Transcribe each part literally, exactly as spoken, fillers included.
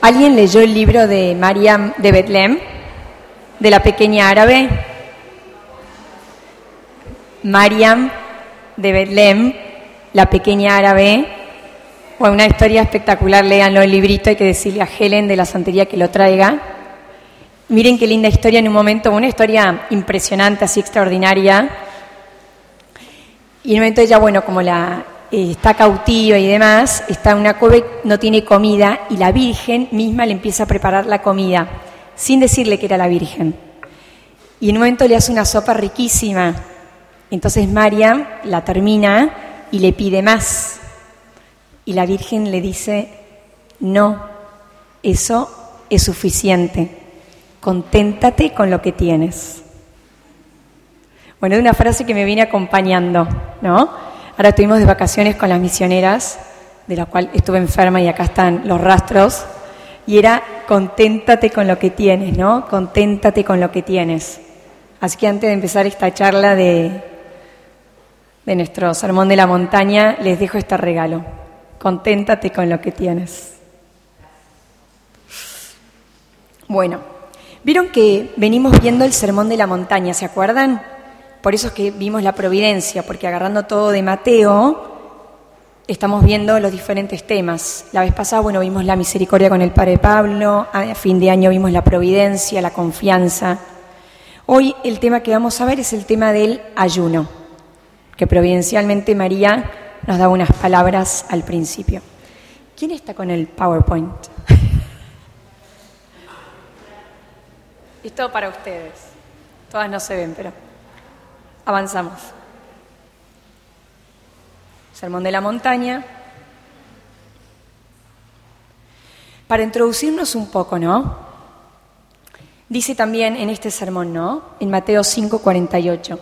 ¿Alguien leyó el libro de Mariam de Betlem, de la pequeña árabe? Mariam de Betlem, la pequeña árabe. Bueno, una historia espectacular, léanlo el librito, hay que decirle a Helen de la santería que lo traiga. Miren qué linda historia en un momento, una historia impresionante, así extraordinaria. Y en un momento ella, bueno, como la eh, está cautiva y demás, está en una cueva y no tiene comida, y la Virgen misma le empieza a preparar la comida, sin decirle que era la Virgen. Y en un momento le hace una sopa riquísima. Entonces Mariam la termina y le pide más. Y la Virgen le dice, no, eso es suficiente. Conténtate con lo que tienes. Bueno, es una frase que me viene acompañando, ¿no? Ahora estuvimos de vacaciones con las misioneras, de la cual estuve enferma y acá están los rastros, y era conténtate con lo que tienes, ¿no? Conténtate con lo que tienes. Así que antes de empezar esta charla de, de nuestro Sermón de la Montaña, les dejo este regalo. Conténtate con lo que tienes. Bueno, vieron que venimos viendo el Sermón de la Montaña, ¿se acuerdan? Por eso es que vimos la providencia, porque agarrando todo de Mateo, estamos viendo los diferentes temas. La vez pasada, bueno, vimos la misericordia con el Padre Pablo, a fin de año vimos la providencia, la confianza. Hoy el tema que vamos a ver es el tema del ayuno, que providencialmente María nos da unas palabras al principio. ¿Quién está con el PowerPoint? Es todo para ustedes. Todas no se ven, pero avanzamos. Sermón de la Montaña. Para introducirnos un poco, ¿no? Dice también en este sermón, ¿no? En Mateo cinco, cuarenta y ocho.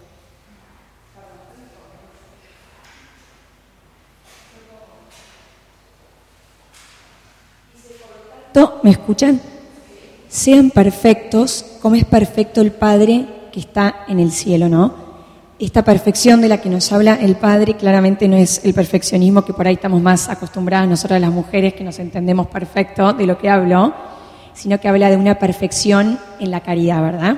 ¿Me escuchan? Sean perfectos como es perfecto el Padre que está en el cielo, ¿no? Esta perfección de la que nos habla el Padre claramente no es el perfeccionismo que por ahí estamos más acostumbradas nosotras las mujeres, que nos entendemos perfecto de lo que hablo, sino que habla de una perfección en la caridad, ¿verdad?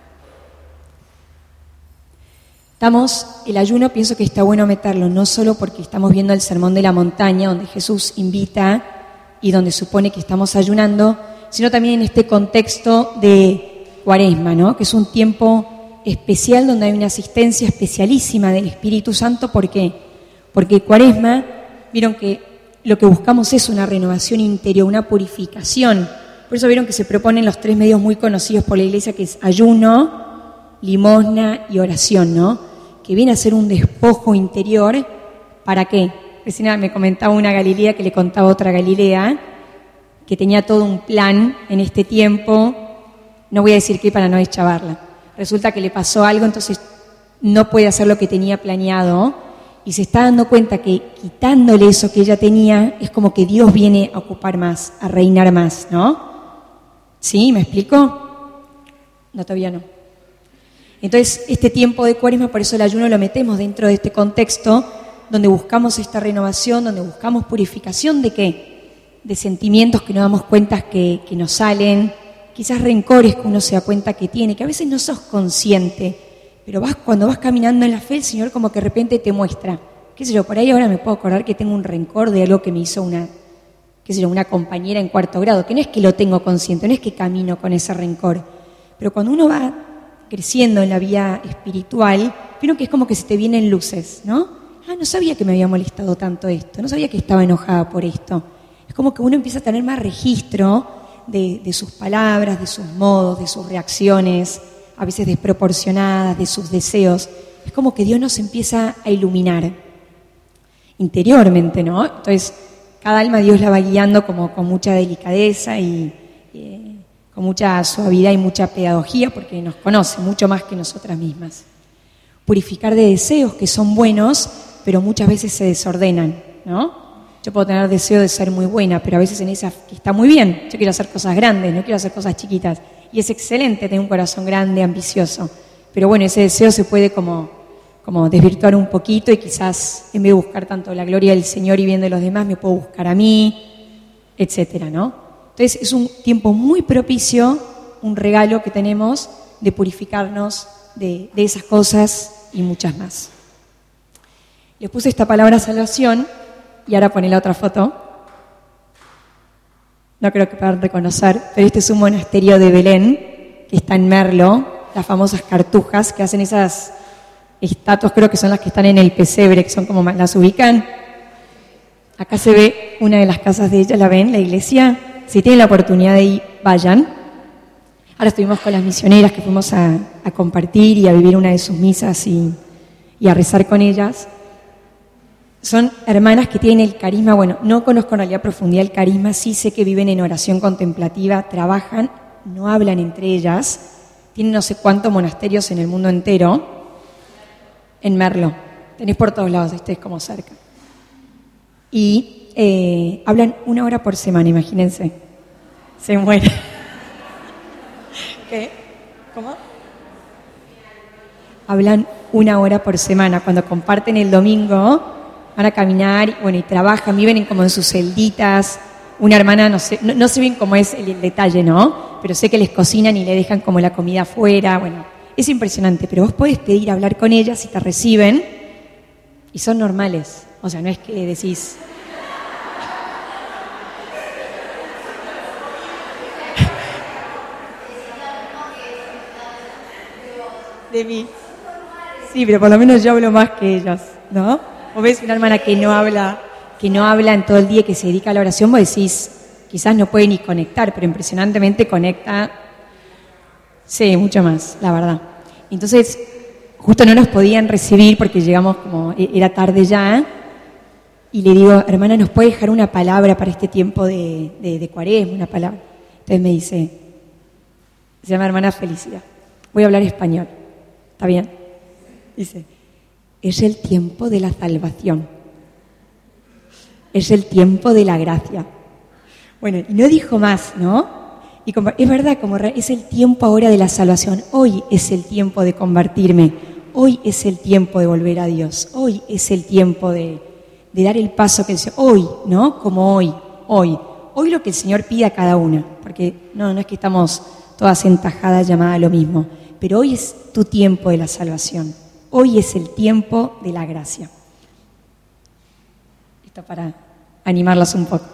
Estamos, el ayuno pienso que está bueno meterlo, no solo porque estamos viendo el Sermón de la Montaña, donde Jesús invita y donde supone que estamos ayunando, sino también en este contexto de Cuaresma, ¿no? Que es un tiempo especial donde hay una asistencia especialísima del Espíritu Santo. ¿Por qué? Porque Cuaresma, vieron que lo que buscamos es una renovación interior, una purificación. Por eso vieron que se proponen los tres medios muy conocidos por la Iglesia, que es ayuno, limosna y oración, ¿no? Que viene a ser un despojo interior. ¿Para qué? Recién me comentaba una Galilea que le contaba otra Galilea, que tenía todo un plan en este tiempo, no voy a decir qué para no deschavarla. Resulta que le pasó algo, entonces no puede hacer lo que tenía planeado, y se está dando cuenta que quitándole eso que ella tenía, es como que Dios viene a ocupar más, a reinar más, ¿no? ¿Sí? ¿Me explico? No, todavía no. Entonces, este tiempo de Cuaresma, por eso el ayuno lo metemos dentro de este contexto, donde buscamos esta renovación, donde buscamos purificación de qué, de sentimientos que nos damos cuenta que, que nos salen, quizás rencores que uno se da cuenta que tiene, que a veces no sos consciente, pero vas cuando vas caminando en la fe, el Señor como que de repente te muestra, qué sé yo, por ahí ahora me puedo acordar que tengo un rencor de algo que me hizo una, qué sé yo, una compañera en cuarto grado, que no es que lo tengo consciente, no es que camino con ese rencor, pero cuando uno va creciendo en la vía espiritual, vieron que es como que se te vienen luces, ¿no? Ah, no sabía que me había molestado tanto esto, no sabía que estaba enojada por esto. Es como que uno empieza a tener más registro de, de sus palabras, de sus modos, de sus reacciones, a veces desproporcionadas, de sus deseos. Es como que Dios nos empieza a iluminar interiormente, ¿no? Entonces, cada alma Dios la va guiando como con mucha delicadeza y eh, con mucha suavidad y mucha pedagogía, porque nos conoce mucho más que nosotras mismas. Purificar de deseos que son buenos, pero muchas veces se desordenan, ¿no? Yo puedo tener deseo de ser muy buena, pero a veces en esa que está muy bien, yo quiero hacer cosas grandes, no quiero hacer cosas chiquitas. Y es excelente tener un corazón grande, ambicioso. Pero bueno, ese deseo se puede como, como desvirtuar un poquito y quizás en vez de buscar tanto la gloria del Señor y bien de los demás, me puedo buscar a mí, etcétera, ¿no? Entonces es un tiempo muy propicio, un regalo que tenemos de purificarnos de, de esas cosas y muchas más. Les puse esta palabra salvación y ahora poné la otra foto. No creo que puedan reconocer, pero este es un monasterio de Belén que está en Merlo, las famosas cartujas que hacen esas estatuas, creo que son las que están en el pesebre, que son como más, las ubican. Acá se ve una de las casas de ella, ¿la ven? La iglesia. Si tienen la oportunidad de ir, vayan. Ahora estuvimos con las misioneras que fuimos a, a compartir y a vivir una de sus misas y, y a rezar con ellas. Son hermanas que tienen el carisma, bueno, no conozco en realidad a profundidad el carisma, sí sé que viven en oración contemplativa, trabajan, no hablan entre ellas, tienen no sé cuántos monasterios en el mundo entero, en Merlo, tenés por todos lados, estés como cerca. Y eh, hablan una hora por semana, imagínense, se mueren. ¿Qué? ¿Cómo? Hablan una hora por semana, cuando comparten el domingo van a caminar y, bueno, y trabajan, viven como en sus celditas. Una hermana, no sé, no, no sé bien cómo es el, el detalle, ¿no? Pero sé que les cocinan y le dejan como la comida afuera. Bueno, es impresionante, pero vos podés pedir hablar con ellas y te reciben y son normales. O sea, no es que decís... de mí. Sí, pero por lo menos yo hablo más que ellas, ¿no? Vos ves una hermana que no habla, que no habla en todo el día, que se dedica a la oración, vos decís, quizás no puede ni conectar, pero impresionantemente conecta, sí, mucho más, la verdad. Entonces, justo no nos podían recibir porque llegamos como, era tarde ya, y le digo, hermana, ¿nos puede dejar una palabra para este tiempo de, de, de Cuaresma, una palabra? Entonces me dice, se llama hermana Felicidad, voy a hablar español, ¿está bien? Dice, es el tiempo de la salvación. Es el tiempo de la gracia. Bueno, y no dijo más, ¿no? Y como, es verdad, como es el tiempo ahora de la salvación. Hoy es el tiempo de convertirme. Hoy es el tiempo de volver a Dios. Hoy es el tiempo de, de dar el paso que el Señor... Hoy, ¿no? Como hoy, hoy. Hoy lo que el Señor pide a cada una. Porque no, no es que estamos todas entajadas llamadas a lo mismo. Pero hoy es tu tiempo de la salvación. Hoy es el tiempo de la gracia. Esto para animarlas un poco.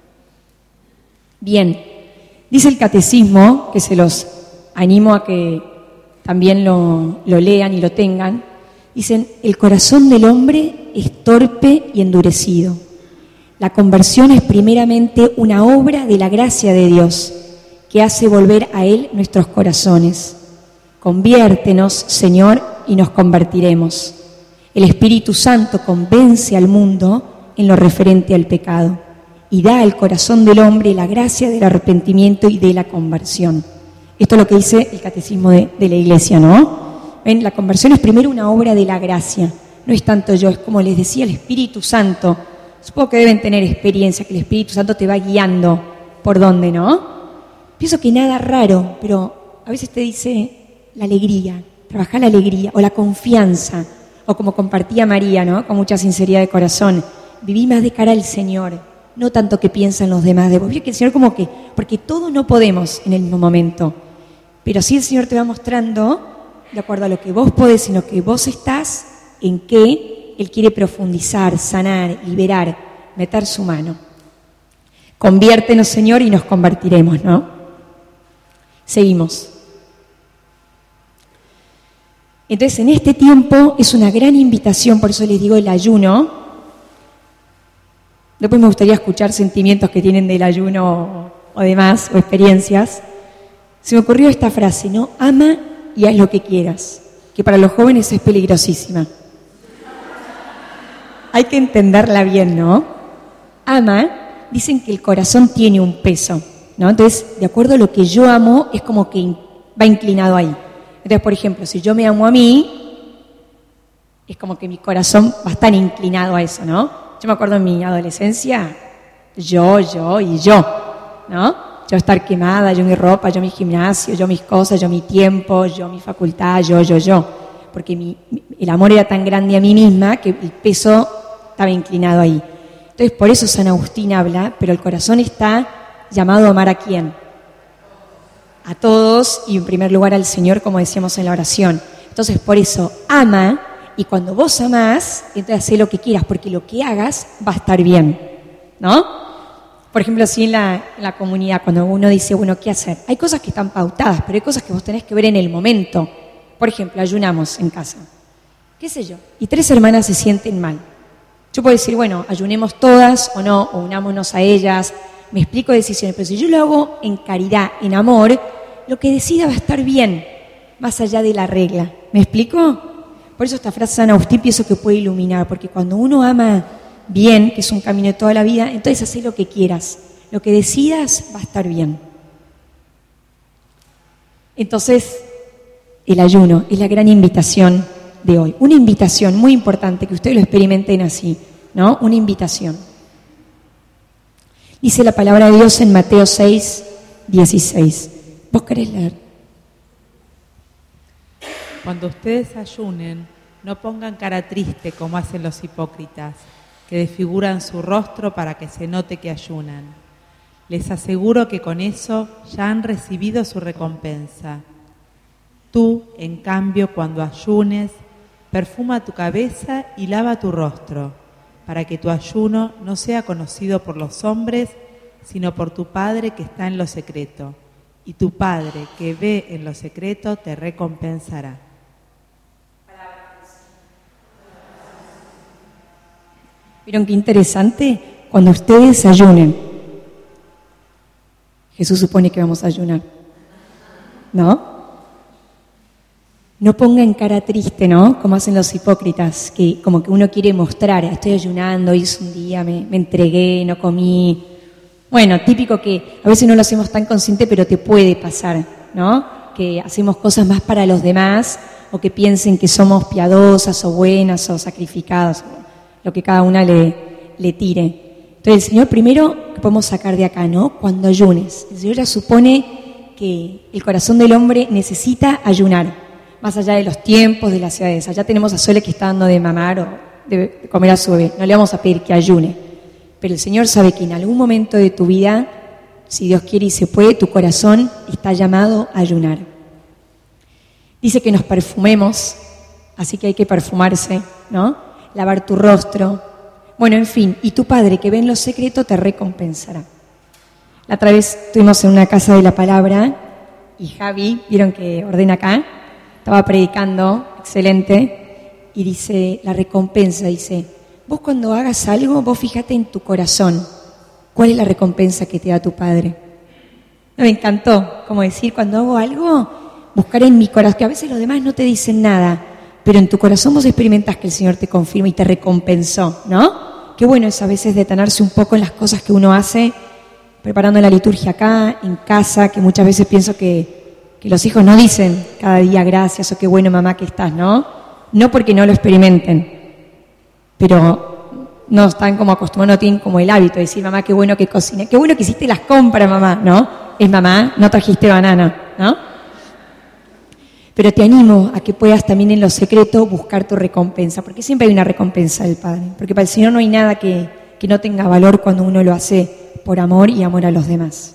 Bien, dice el catecismo, que se los animo a que también lo, lo lean y lo tengan. Dicen, el corazón del hombre es torpe y endurecido. La conversión es primeramente una obra de la gracia de Dios, que hace volver a Él nuestros corazones. Conviértenos, Señor, y nos convertiremos. El Espíritu Santo convence al mundo en lo referente al pecado y da al corazón del hombre la gracia del arrepentimiento y de la conversión. Esto es lo que dice el catecismo de, de la Iglesia, ¿no? ¿Ven? La conversión es primero una obra de la gracia, no es tanto yo, es como les decía el Espíritu Santo. Supongo que deben tener experiencia, que el Espíritu Santo te va guiando por dónde, ¿no? Pienso que nada raro, pero a veces te dice la alegría, trabajar la alegría o la confianza, o como compartía María, ¿no? Con mucha sinceridad de corazón, viví más de cara al Señor, no tanto que piensan los demás de vos. Vio que el Señor como que, porque todos no podemos en el mismo momento, pero sí el Señor te va mostrando, de acuerdo a lo que vos podés, en lo que vos estás, en qué Él quiere profundizar, sanar, liberar, meter su mano. Conviértenos, Señor, y nos convertiremos, ¿no? Seguimos. Entonces, en este tiempo es una gran invitación, por eso les digo el ayuno. Después me gustaría escuchar sentimientos que tienen del ayuno o, o demás, o experiencias. Se me ocurrió esta frase, ¿no? Ama y haz lo que quieras, que para los jóvenes es peligrosísima. Hay que entenderla bien, ¿no? Ama, dicen que el corazón tiene un peso, ¿no? Entonces, de acuerdo a lo que yo amo, es como que va inclinado ahí. Entonces, por ejemplo, si yo me amo a mí, es como que mi corazón va a estar inclinado a eso, ¿no? Yo me acuerdo en mi adolescencia, yo, yo y yo, ¿no? Yo estar quemada, yo mi ropa, yo mi gimnasio, yo mis cosas, yo mi tiempo, yo mi facultad, yo, yo, yo. Porque mi, el amor era tan grande a mí misma que el peso estaba inclinado ahí. Entonces, por eso San Agustín habla, pero el corazón está llamado a amar a quién? A todos y en primer lugar al Señor, como decíamos en la oración. Entonces, por eso, ama, y cuando vos amás, entonces hacé lo que quieras, porque lo que hagas va a estar bien, ¿no? Por ejemplo, así en la, en la comunidad, cuando uno dice, bueno, ¿qué hacer? Hay cosas que están pautadas, pero hay cosas que vos tenés que ver en el momento. Por ejemplo, ayunamos en casa. ¿Qué sé yo? Y tres hermanas se sienten mal. Yo puedo decir, bueno, ayunemos todas o no, o unámonos a ellas. Me explico decisiones, pero si yo lo hago en caridad, en amor, lo que decida va a estar bien, más allá de la regla. ¿Me explico? Por eso esta frase de San Agustín pienso que puede iluminar, porque cuando uno ama bien, que es un camino de toda la vida, entonces hacé lo que quieras. Lo que decidas va a estar bien. Entonces, el ayuno es la gran invitación de hoy. Una invitación muy importante, que ustedes lo experimenten así, ¿no? Una invitación. Dice la palabra de Dios en Mateo seis, dieciséis. ¿Vos querés leer? Cuando ustedes ayunen, no pongan cara triste como hacen los hipócritas, que desfiguran su rostro para que se note que ayunan. Les aseguro que con eso ya han recibido su recompensa. Tú, en cambio, cuando ayunes, perfuma tu cabeza y lava tu rostro, para que tu ayuno no sea conocido por los hombres, sino por tu Padre que está en lo secreto. Y tu Padre que ve en lo secreto te recompensará. ¿Vieron qué interesante? Cuando ustedes ayunen, Jesús supone que vamos a ayunar, ¿no? No pongan cara triste, ¿no? Como hacen los hipócritas, que como que uno quiere mostrar, estoy ayunando, hice un día, me, me entregué, no comí. Bueno, típico que a veces no lo hacemos tan consciente, pero te puede pasar, ¿no? Que hacemos cosas más para los demás, o que piensen que somos piadosas o buenas o sacrificadas, lo que cada una le, le tire. Entonces el Señor primero que podemos sacar de acá, ¿no? Cuando ayunes. El Señor ya supone que el corazón del hombre necesita ayunar, más allá de los tiempos, de las edades. Allá tenemos a Sole que está dando de mamar o de comer a su bebé. No le vamos a pedir que ayune. Pero el Señor sabe que en algún momento de tu vida, si Dios quiere y se puede, tu corazón está llamado a ayunar. Dice que nos perfumemos, así que hay que perfumarse, ¿no? Lavar tu rostro. Bueno, en fin, y tu Padre que ve en lo secreto te recompensará. La otra vez estuvimos en una casa de la palabra y Javi, vieron que ordena acá, estaba predicando, excelente, y dice, la recompensa, dice, vos cuando hagas algo, vos fíjate en tu corazón, ¿cuál es la recompensa que te da tu Padre? Me encantó, como decir, cuando hago algo, buscar en mi corazón, que a veces los demás no te dicen nada, pero en tu corazón vos experimentás que el Señor te confirma y te recompensó, ¿no? Qué bueno es a veces detenerse un poco en las cosas que uno hace, preparando la liturgia acá, en casa, que muchas veces pienso que que los hijos no dicen cada día gracias o qué bueno mamá que estás, ¿no? No porque no lo experimenten, pero no están como acostumbrados, no tienen como el hábito de decir mamá qué bueno que cociné, qué bueno que hiciste las compras mamá, ¿no? Es mamá, no trajiste banana, ¿no? Pero te animo a que puedas también en lo secreto buscar tu recompensa, porque siempre hay una recompensa del Padre, porque para el Señor no hay nada que, que no tenga valor cuando uno lo hace por amor y amor a los demás.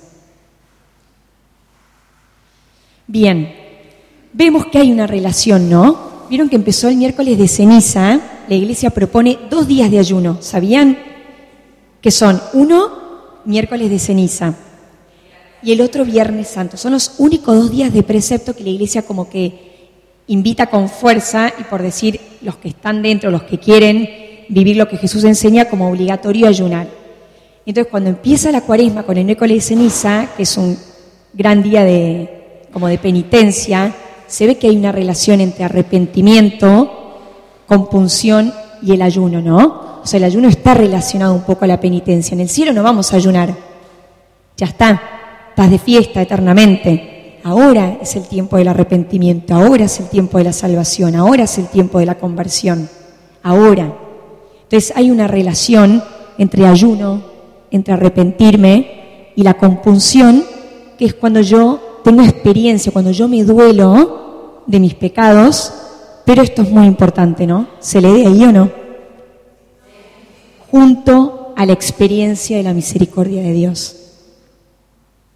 Bien, vemos que hay una relación, ¿no? Vieron que empezó el miércoles de ceniza, la Iglesia propone dos días de ayuno, ¿sabían? Que son uno, miércoles de ceniza, y el otro viernes santo. Son los únicos dos días de precepto que la Iglesia como que invita con fuerza, y por decir los que están dentro, los que quieren vivir lo que Jesús enseña como obligatorio ayunar. Entonces cuando empieza la cuaresma con el miércoles de ceniza, que es un gran día de como de penitencia, se ve que hay una relación entre arrepentimiento, compunción y el ayuno, ¿no? O sea, el ayuno está relacionado un poco a la penitencia. En el cielo no vamos a ayunar. Ya está, estás de fiesta eternamente. Ahora es el tiempo del arrepentimiento, ahora es el tiempo de la salvación, ahora es el tiempo de la conversión. Ahora. Entonces hay una relación entre ayuno, entre arrepentirme y la compunción, que es cuando yo tengo experiencia, cuando yo me duelo de mis pecados, pero esto es muy importante, ¿no? ¿Se lee de ahí o no? Junto a la experiencia de la misericordia de Dios.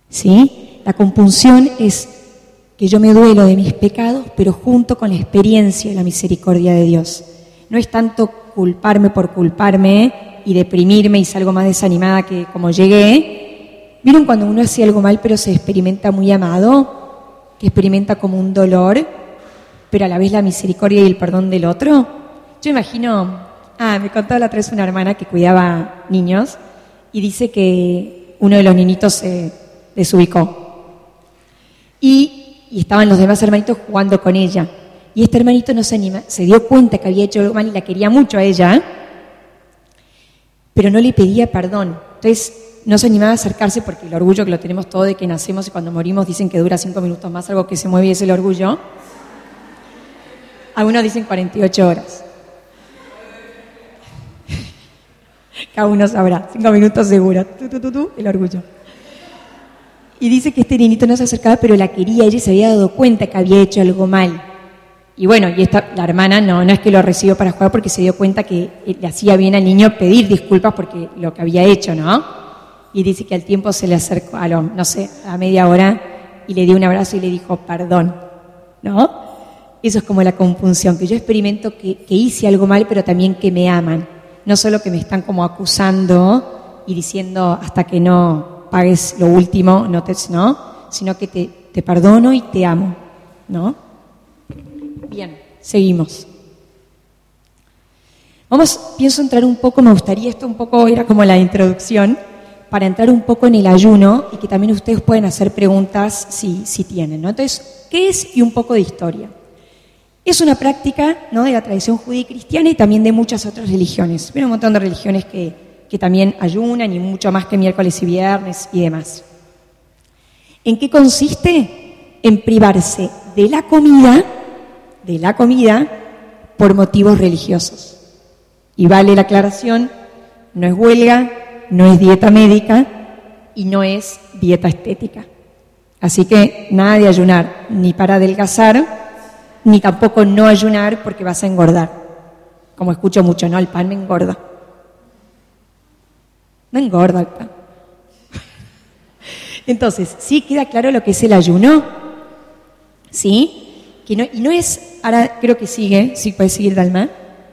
¿sí? La compunción es que yo me duelo de mis pecados, pero junto con la experiencia de la misericordia de Dios. No es tanto culparme por culparme y deprimirme y salgo más desanimada que como llegué. ¿Vieron cuando uno hace algo mal pero se experimenta muy amado? Que experimenta como un dolor, pero a la vez la misericordia y el perdón del otro. Yo imagino, ah, me contaba la otra vez una hermana que cuidaba niños y dice que uno de los niñitos se desubicó. Y, y estaban los demás hermanitos jugando con ella. Y este hermanito no se anima, se dio cuenta que había hecho algo mal y la quería mucho a ella, pero no le pedía perdón. Entonces no se animaba a acercarse porque el orgullo que lo tenemos todo de que nacemos y cuando morimos dicen que dura cinco minutos más, algo que se mueve y es el orgullo. Algunos dicen cuarenta y ocho horas. Cada uno sabrá, cinco minutos seguro, tú, tú, tú, tú, el orgullo. Y dice que este niñito no se acercaba, pero la quería, ella se había dado cuenta que había hecho algo mal. Y bueno, y esta, la hermana no, no es que lo recibió para jugar porque se dio cuenta que le hacía bien al niño pedir disculpas porque lo que había hecho, ¿no? Y dice que al tiempo se le acercó, a lo, no sé, a media hora y le dio un abrazo y le dijo perdón, ¿no? Eso es como la compunción, que yo experimento que, que hice algo mal, pero también que me aman. No solo que me están como acusando y diciendo hasta que no pagues lo último, no, te, ¿no? Sino que te, te perdono y te amo, ¿no? Bien, seguimos. Vamos, pienso entrar un poco, me gustaría, esto un poco era como la introducción, para entrar un poco en el ayuno y que también ustedes pueden hacer preguntas si, si tienen, ¿no? Entonces, ¿qué es? Y un poco de historia. Es una práctica, ¿no?, de la tradición judía y cristiana y también de muchas otras religiones. Hay un montón de religiones que, que también ayunan y mucho más que miércoles y viernes y demás. ¿En qué consiste? En privarse de la comida, de la comida por motivos religiosos. Y vale la aclaración, no es huelga, no es dieta médica y no es dieta estética. Así que nada de ayunar, ni para adelgazar, ni tampoco no ayunar porque vas a engordar. Como escucho mucho, ¿no? El pan me engorda. No engorda el pan. Entonces, ¿sí queda claro lo que es el ayuno? ¿Sí? Que no, y no es, ahora creo que sigue, sí puede seguir Dalma.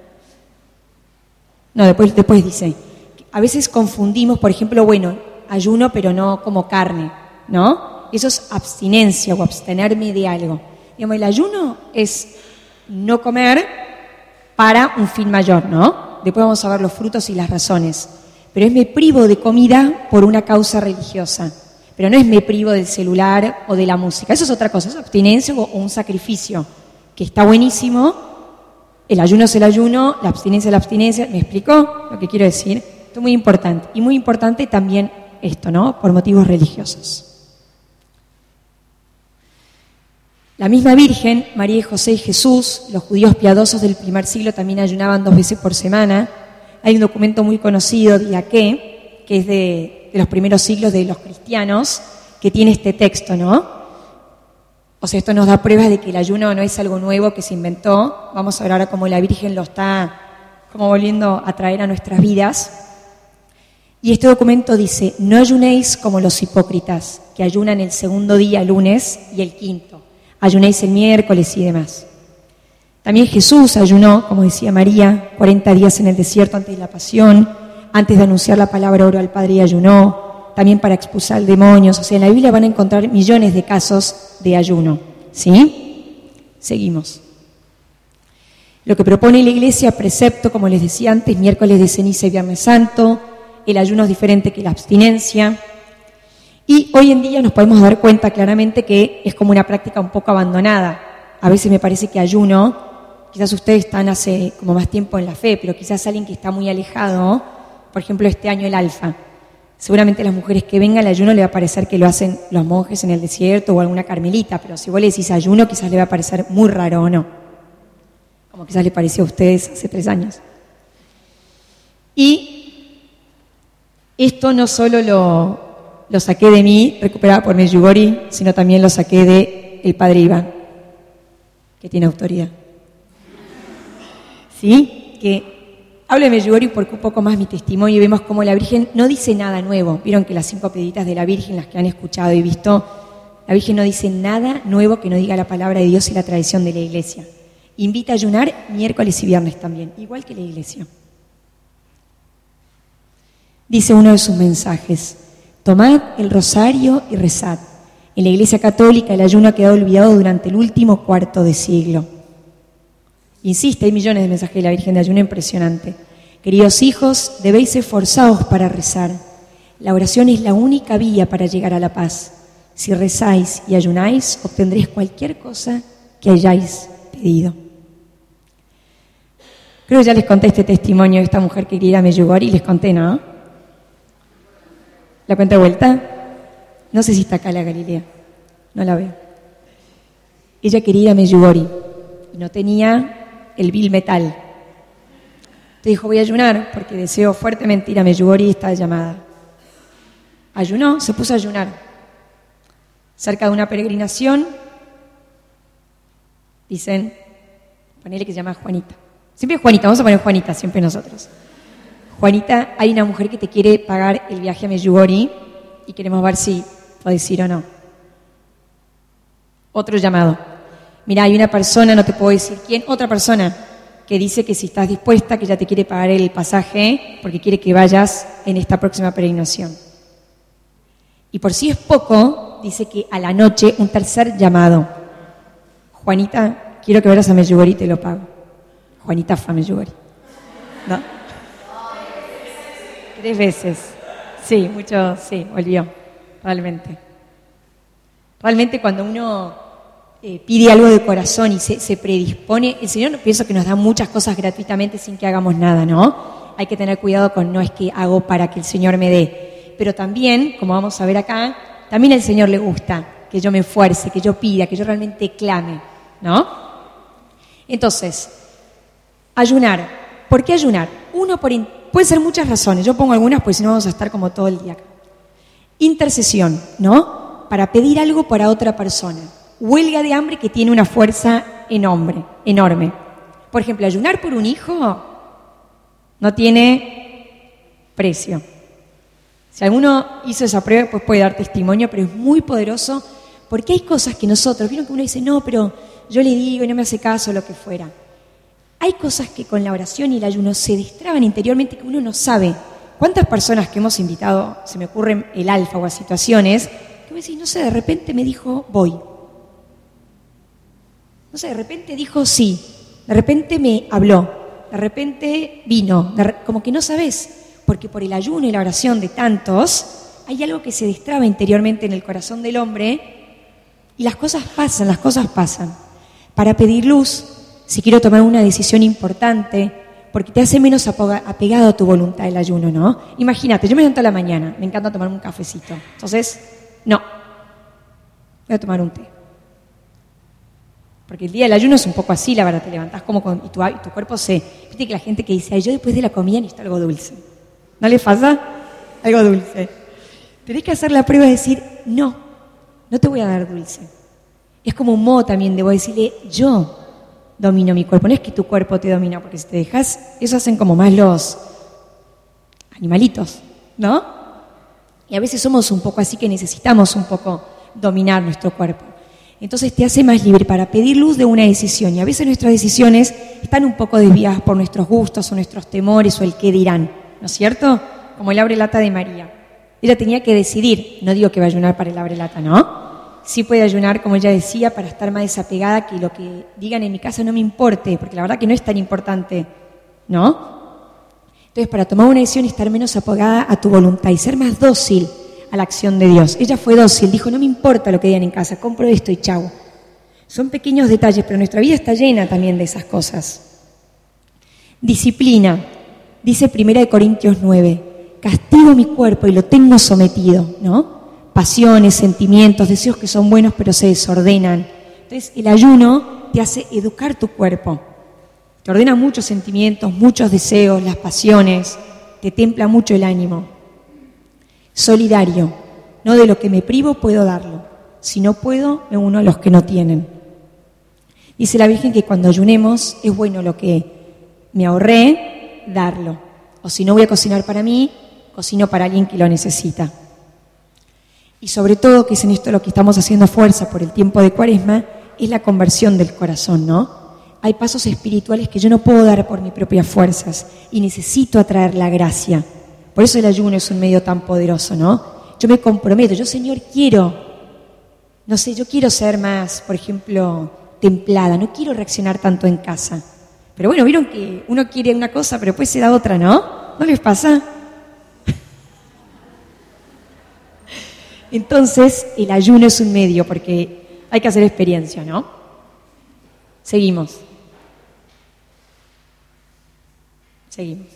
No, después, después dice, a veces confundimos, por ejemplo, bueno, ayuno pero no como carne, ¿no? Eso es abstinencia o abstenerme de algo. Digamos, el ayuno es no comer para un fin mayor, ¿no? Después vamos a ver los frutos y las razones. Pero es me privo de comida por una causa religiosa. Pero no es me privo del celular o de la música. Eso es otra cosa, es abstinencia o un sacrificio, que está buenísimo. El ayuno es el ayuno, la abstinencia es la abstinencia. ¿Me explicó lo que quiero decir? Esto es muy importante. Y muy importante también esto, ¿no? Por motivos religiosos. La misma Virgen, María y José y Jesús, los judíos piadosos del primer siglo también ayunaban dos veces por semana. Hay un documento muy conocido, Diaqué, que es de... de los primeros siglos de los cristianos, que tiene este texto, ¿no? O sea, esto nos da pruebas de que el ayuno no es algo nuevo que se inventó. Vamos a ver ahora cómo la Virgen lo está como volviendo a traer a nuestras vidas. Y este documento dice, no ayunéis como los hipócritas, que ayunan el segundo día, lunes, y el quinto. Ayunéis el miércoles y demás. También Jesús ayunó, como decía María, cuarenta días en el desierto antes de la pasión, antes de anunciar la palabra oró al Padre y ayunó, también para expulsar demonios. O sea, en la Biblia van a encontrar millones de casos de ayuno, ¿sí? Seguimos. Lo que propone la Iglesia, precepto, como les decía antes, miércoles de ceniza y viernes santo, el ayuno es diferente que la abstinencia. Y hoy en día nos podemos dar cuenta claramente que es como una práctica un poco abandonada. A veces me parece que ayuno, quizás ustedes están hace como más tiempo en la fe, pero quizás alguien que está muy alejado, por ejemplo, este año el Alfa. Seguramente a las mujeres que vengan al ayuno le va a parecer que lo hacen los monjes en el desierto o alguna carmelita, pero si vos le decís ayuno, quizás le va a parecer muy raro o no. Como quizás le pareció a ustedes hace tres años. Y esto no solo lo, lo saqué de mí, recuperada por Medjugorje, sino también lo saqué de el padre Iván, que tiene autoridad. ¿Sí? Que Hablo de Medjugorje porque un poco más mi testimonio y vemos cómo la Virgen no dice nada nuevo. Vieron que las cinco piedritas de la Virgen, las que han escuchado y visto, la Virgen no dice nada nuevo que no diga la palabra de Dios y la tradición de la Iglesia. Invita a ayunar miércoles y viernes también, igual que la Iglesia. Dice uno de sus mensajes: tomad el rosario y rezad. En la Iglesia Católica el ayuno ha quedado olvidado durante el último cuarto de siglo. Insiste, hay millones de mensajes de la Virgen de ayuno impresionante. Queridos hijos, debéis esforzaos para rezar. La oración es la única vía para llegar a la paz. Si rezáis y ayunáis, obtendréis cualquier cosa que hayáis pedido. Creo que ya les conté este testimonio de esta mujer que quería ir a Medjugorje y les conté, ¿no? ¿La cuenta de vuelta? No sé si está acá la Galilea, no la veo. Ella quería ir a Medjugorje y no tenía el bill metal. Entonces dijo, voy a ayunar porque deseo fuertemente ir a Medjugorje y está llamada. Ayunó, se puso a ayunar. Cerca de una peregrinación, dicen, ponele que se llama Juanita. Siempre es Juanita, vamos a poner Juanita, siempre nosotros. Juanita, hay una mujer que te quiere pagar el viaje a Medjugorje y queremos ver si podés ir o no. Otro llamado. Mira, hay una persona, no te puedo decir quién, otra persona que dice que si estás dispuesta, que ya te quiere pagar el pasaje porque quiere que vayas en esta próxima peregrinación. Y por si es poco, dice que a la noche un tercer llamado. Juanita, quiero que vayas a Medjugorje y te lo pago. Juanita fue a Medjugorje. ¿No? Tres veces. Sí, mucho, sí, volvió, realmente. Realmente cuando uno eh, pide algo de corazón y se, se predispone, el Señor pienso que nos da muchas cosas gratuitamente sin que hagamos nada, ¿no? Hay que tener cuidado con no es que hago para que el Señor me dé. Pero también, como vamos a ver acá, también al Señor le gusta que yo me esfuerce, que yo pida, que yo realmente clame, ¿no? Entonces, ayunar. ¿Por qué ayunar? Uno, por in- pueden ser muchas razones. Yo pongo algunas porque si no vamos a estar como todo el día acá. Intercesión, ¿no? Para pedir algo para otra persona. Huelga de hambre que tiene una fuerza enorme, enorme. Por ejemplo, ayunar por un hijo no tiene precio. Si alguno hizo esa prueba, pues puede dar testimonio, pero es muy poderoso porque hay cosas que nosotros, vieron que uno dice, no, pero yo le digo y no me hace caso, lo que fuera. Hay cosas que con la oración y el ayuno se destraban interiormente que uno no sabe. ¿Cuántas personas que hemos invitado, se me ocurren el alfa o a situaciones, que me decís, no sé, de repente me dijo, voy. No sé, de repente dijo sí, de repente me habló, de repente vino, de re- como que no sabés, porque por el ayuno y la oración de tantos, hay algo que se destraba interiormente en el corazón del hombre y las cosas pasan, las cosas pasan. Para pedir luz, si quiero tomar una decisión importante, porque te hace menos apegado a tu voluntad el ayuno, ¿no? Imagínate, yo me levanto a la mañana, me encanta tomar un cafecito. Entonces, no, voy a tomar un té. Porque el día del ayuno es un poco así, la verdad, te levantás como con, y, tu, y tu cuerpo se... Viste que la gente que dice, ay, yo después de la comida necesito algo dulce. ¿No le pasa? Algo dulce. Tenés que hacer la prueba de decir, no, no te voy a dar dulce. Es como un modo también de vos decirle, yo domino mi cuerpo. No es que tu cuerpo te domina, porque si te dejas, eso hacen como más los animalitos, ¿no? Y a veces somos un poco así que necesitamos un poco dominar nuestro cuerpo. Entonces te hace más libre para pedir luz de una decisión. Y a veces nuestras decisiones están un poco desviadas por nuestros gustos o nuestros temores o el qué dirán, ¿no es cierto? Como el abrelata de María. Ella tenía que decidir, no digo que va a ayunar para el abrelata, ¿no? Sí puede ayunar, como ella decía, para estar más desapegada, que lo que digan en mi casa no me importe, porque la verdad que no es tan importante, ¿no? Entonces, para tomar una decisión y estar menos apegada a tu voluntad y ser más dócil a la acción de Dios. Ella fue dócil, dijo, no me importa lo que digan en casa, compro esto y chau. Son pequeños detalles, pero nuestra vida está llena también de esas cosas. Disciplina, dice Primera de Corintios nueve, castigo mi cuerpo y lo tengo sometido, ¿no? Pasiones, sentimientos, deseos que son buenos pero se desordenan. Entonces el ayuno te hace educar tu cuerpo. Te ordena muchos sentimientos, muchos deseos, las pasiones, te templa mucho el ánimo. Solidario, no de lo que me privo puedo darlo, si no puedo me uno a los que no tienen. Dice la Virgen que cuando ayunemos es bueno lo que me ahorré, darlo. O si no voy a cocinar para mí, cocino para alguien que lo necesita. Y sobre todo, que es en esto lo que estamos haciendo fuerza por el tiempo de Cuaresma, es la conversión del corazón, ¿no? Hay pasos espirituales que yo no puedo dar por mis propias fuerzas y necesito atraer la gracia. Por eso el ayuno es un medio tan poderoso, ¿no? Yo me comprometo, yo, Señor, quiero, no sé, yo quiero ser más, por ejemplo, templada, no quiero reaccionar tanto en casa. Pero bueno, vieron que uno quiere una cosa, pero después se da otra, ¿no? ¿No les pasa? Entonces, el ayuno es un medio, porque hay que hacer experiencia, ¿no? Seguimos. Seguimos.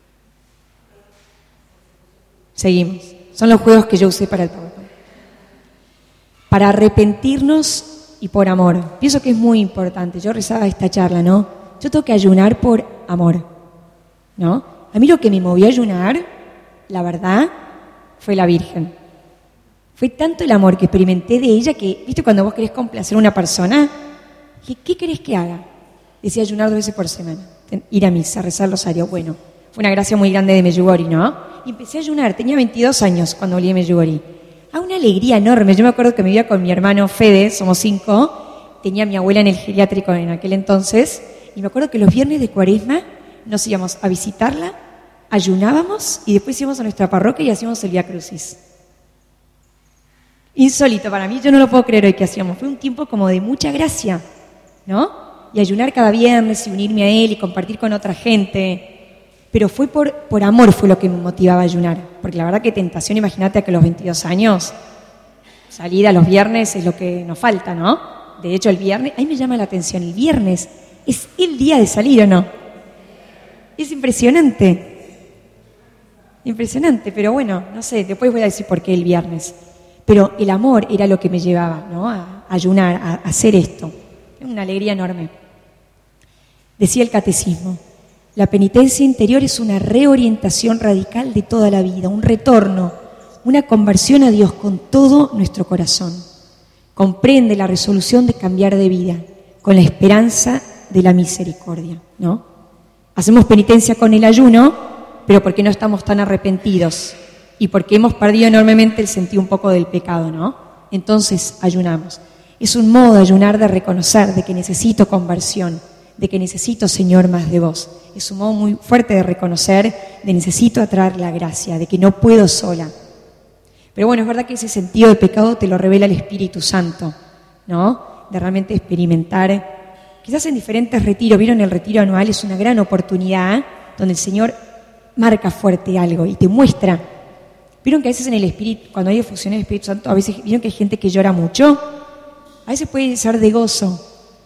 Seguimos. Son los juegos que yo usé para el PowerPoint. Para arrepentirnos y por amor. Pienso que es muy importante. Yo rezaba esta charla, ¿no? Yo tengo que ayunar por amor, ¿no? A mí lo que me movió a ayunar, la verdad, fue la Virgen. Fue tanto el amor que experimenté de ella que, ¿viste cuando vos querés complacer a una persona? Dije, ¿qué querés que haga? Decía ayunar dos veces por semana, ir a misa, rezar el rosario. Bueno, fue una gracia muy grande de Medjugorje, ¿no? Y empecé a ayunar, tenía veintidós años cuando volví a Medjugorje. A una alegría enorme. Yo me acuerdo que me vivía con mi hermano Fede, somos cinco, tenía a mi abuela en el geriátrico en aquel entonces, y me acuerdo que los viernes de Cuaresma nos íbamos a visitarla, ayunábamos y después íbamos a nuestra parroquia y hacíamos el Vía Crucis. Insólito para mí, yo no lo puedo creer hoy que hacíamos. Fue un tiempo como de mucha gracia, ¿no? Y ayunar cada viernes y unirme a él y compartir con otra gente. Pero fue por, por amor fue lo que me motivaba a ayunar. Porque la verdad que tentación, imagínate a que a los veintidós años, salir a los viernes es lo que nos falta, ¿no? De hecho, el viernes, ahí me llama la atención, el viernes es el día de salir, ¿o no? Es impresionante. Impresionante, pero bueno, no sé, después voy a decir por qué el viernes. Pero el amor era lo que me llevaba, ¿no? A ayunar, a hacer esto. Una alegría enorme. Decía el catecismo, la penitencia interior es una reorientación radical de toda la vida, un retorno, una conversión a Dios con todo nuestro corazón. Comprende la resolución de cambiar de vida, con la esperanza de la misericordia, ¿no? Hacemos penitencia con el ayuno, pero porque no estamos tan arrepentidos y porque hemos perdido enormemente el sentido un poco del pecado, ¿no? Entonces ayunamos. Es un modo de ayunar de reconocer de que necesito conversión, de que necesito, Señor, más de vos. Es un modo muy fuerte de reconocer, de necesito atraer la gracia, de que no puedo sola. Pero bueno, es verdad que ese sentido de pecado te lo revela el Espíritu Santo, ¿no? De realmente experimentar, quizás en diferentes retiros, vieron el retiro anual, es una gran oportunidad donde el Señor marca fuerte algo y te muestra. Vieron que a veces en el Espíritu, cuando hay efusión del Espíritu Santo, a veces vieron que hay gente que llora mucho, a veces puede ser de gozo.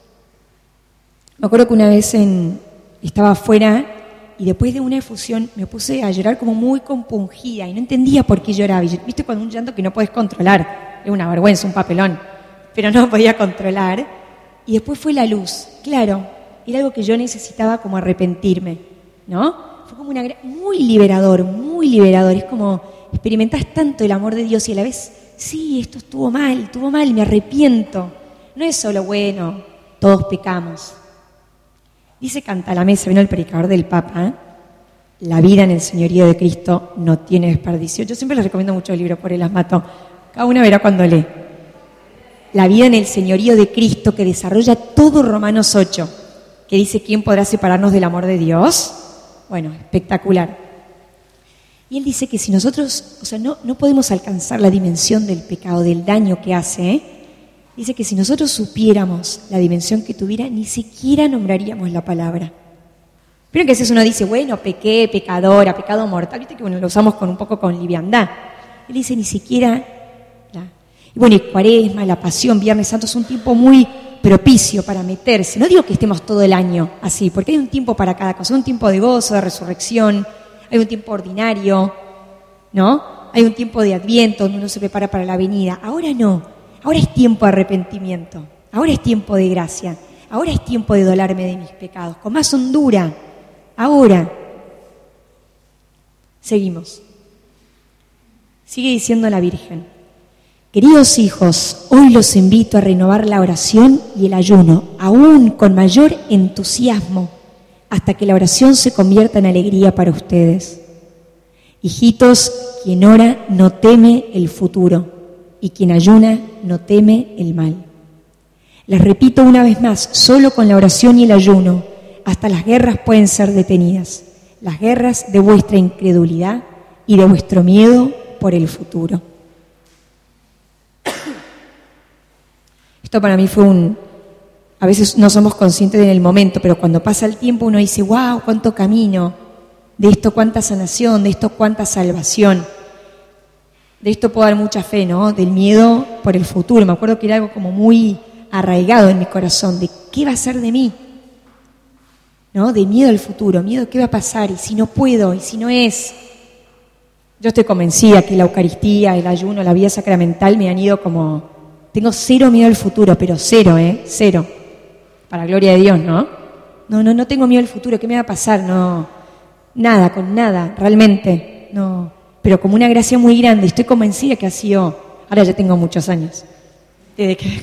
Me acuerdo que una vez en, estaba afuera y después de una efusión me puse a llorar como muy compungida y no entendía por qué lloraba. Y, ¿viste cuando un llanto que no puedes controlar? Es una vergüenza, un papelón, pero no podía controlar. Y después fue la luz. Claro, era algo que yo necesitaba como arrepentirme, ¿no? Fue como una muy liberador, muy liberador. Es como experimentás tanto el amor de Dios y a la vez, sí, esto estuvo mal, estuvo mal, me arrepiento. No es solo, bueno, todos pecamos. Dice Cantalamessa, vino el predicador del Papa, ¿eh? La vida en el señorío de Cristo no tiene desperdicio. Yo siempre les recomiendo muchos libros, por él las mato. Cada una verá cuando lee. La vida en el señorío de Cristo que desarrolla todo Romanos ocho, que dice, ¿quién podrá separarnos del amor de Dios? Bueno, espectacular. Y él dice que si nosotros, o sea, no, no podemos alcanzar la dimensión del pecado, del daño que hace, ¿eh? Dice que si nosotros supiéramos la dimensión que tuviera, ni siquiera nombraríamos la palabra. Pero que a veces uno dice, bueno, pequé, pecadora, pecado mortal, viste que bueno, lo usamos con un poco con liviandad. Él dice, ni siquiera... La... Y bueno, y Cuaresma, la Pasión, Viernes Santo, es un tiempo muy propicio para meterse. No digo que estemos todo el año así, porque hay un tiempo para cada cosa. Hay un tiempo de gozo, de resurrección, hay un tiempo ordinario, ¿no? Hay un tiempo de Adviento, donde uno se prepara para la venida. Ahora no. Ahora es tiempo de arrepentimiento, ahora es tiempo de gracia, ahora es tiempo de dolerme de mis pecados, con más hondura, ahora. Seguimos. Sigue diciendo la Virgen, queridos hijos, hoy los invito a renovar la oración y el ayuno, aún con mayor entusiasmo, hasta que la oración se convierta en alegría para ustedes. Hijitos, quien ora no teme el futuro, y quien ayuna no teme el mal. Les repito una vez más, solo con la oración y el ayuno, hasta las guerras pueden ser detenidas, las guerras de vuestra incredulidad y de vuestro miedo por el futuro. Esto para mí fue un... A veces no somos conscientes en el momento, pero cuando pasa el tiempo uno dice, wow, cuánto camino, de esto cuánta sanación, de esto cuánta salvación. De esto puedo dar mucha fe, ¿no? Del miedo por el futuro. Me acuerdo que era algo como muy arraigado en mi corazón, de qué va a ser de mí, ¿no? De miedo al futuro, miedo a qué va a pasar, y si no puedo, y si no es. Yo estoy convencida que la Eucaristía, el ayuno, la vida sacramental me han ido como... Tengo cero miedo al futuro, pero cero, ¿eh? Cero. Para gloria de Dios, ¿no? No, no, no tengo miedo al futuro, ¿qué me va a pasar? No, nada, con nada, realmente, no. Pero como una gracia muy grande, estoy convencida que ha sido... Ahora ya tengo muchos años. Desde que,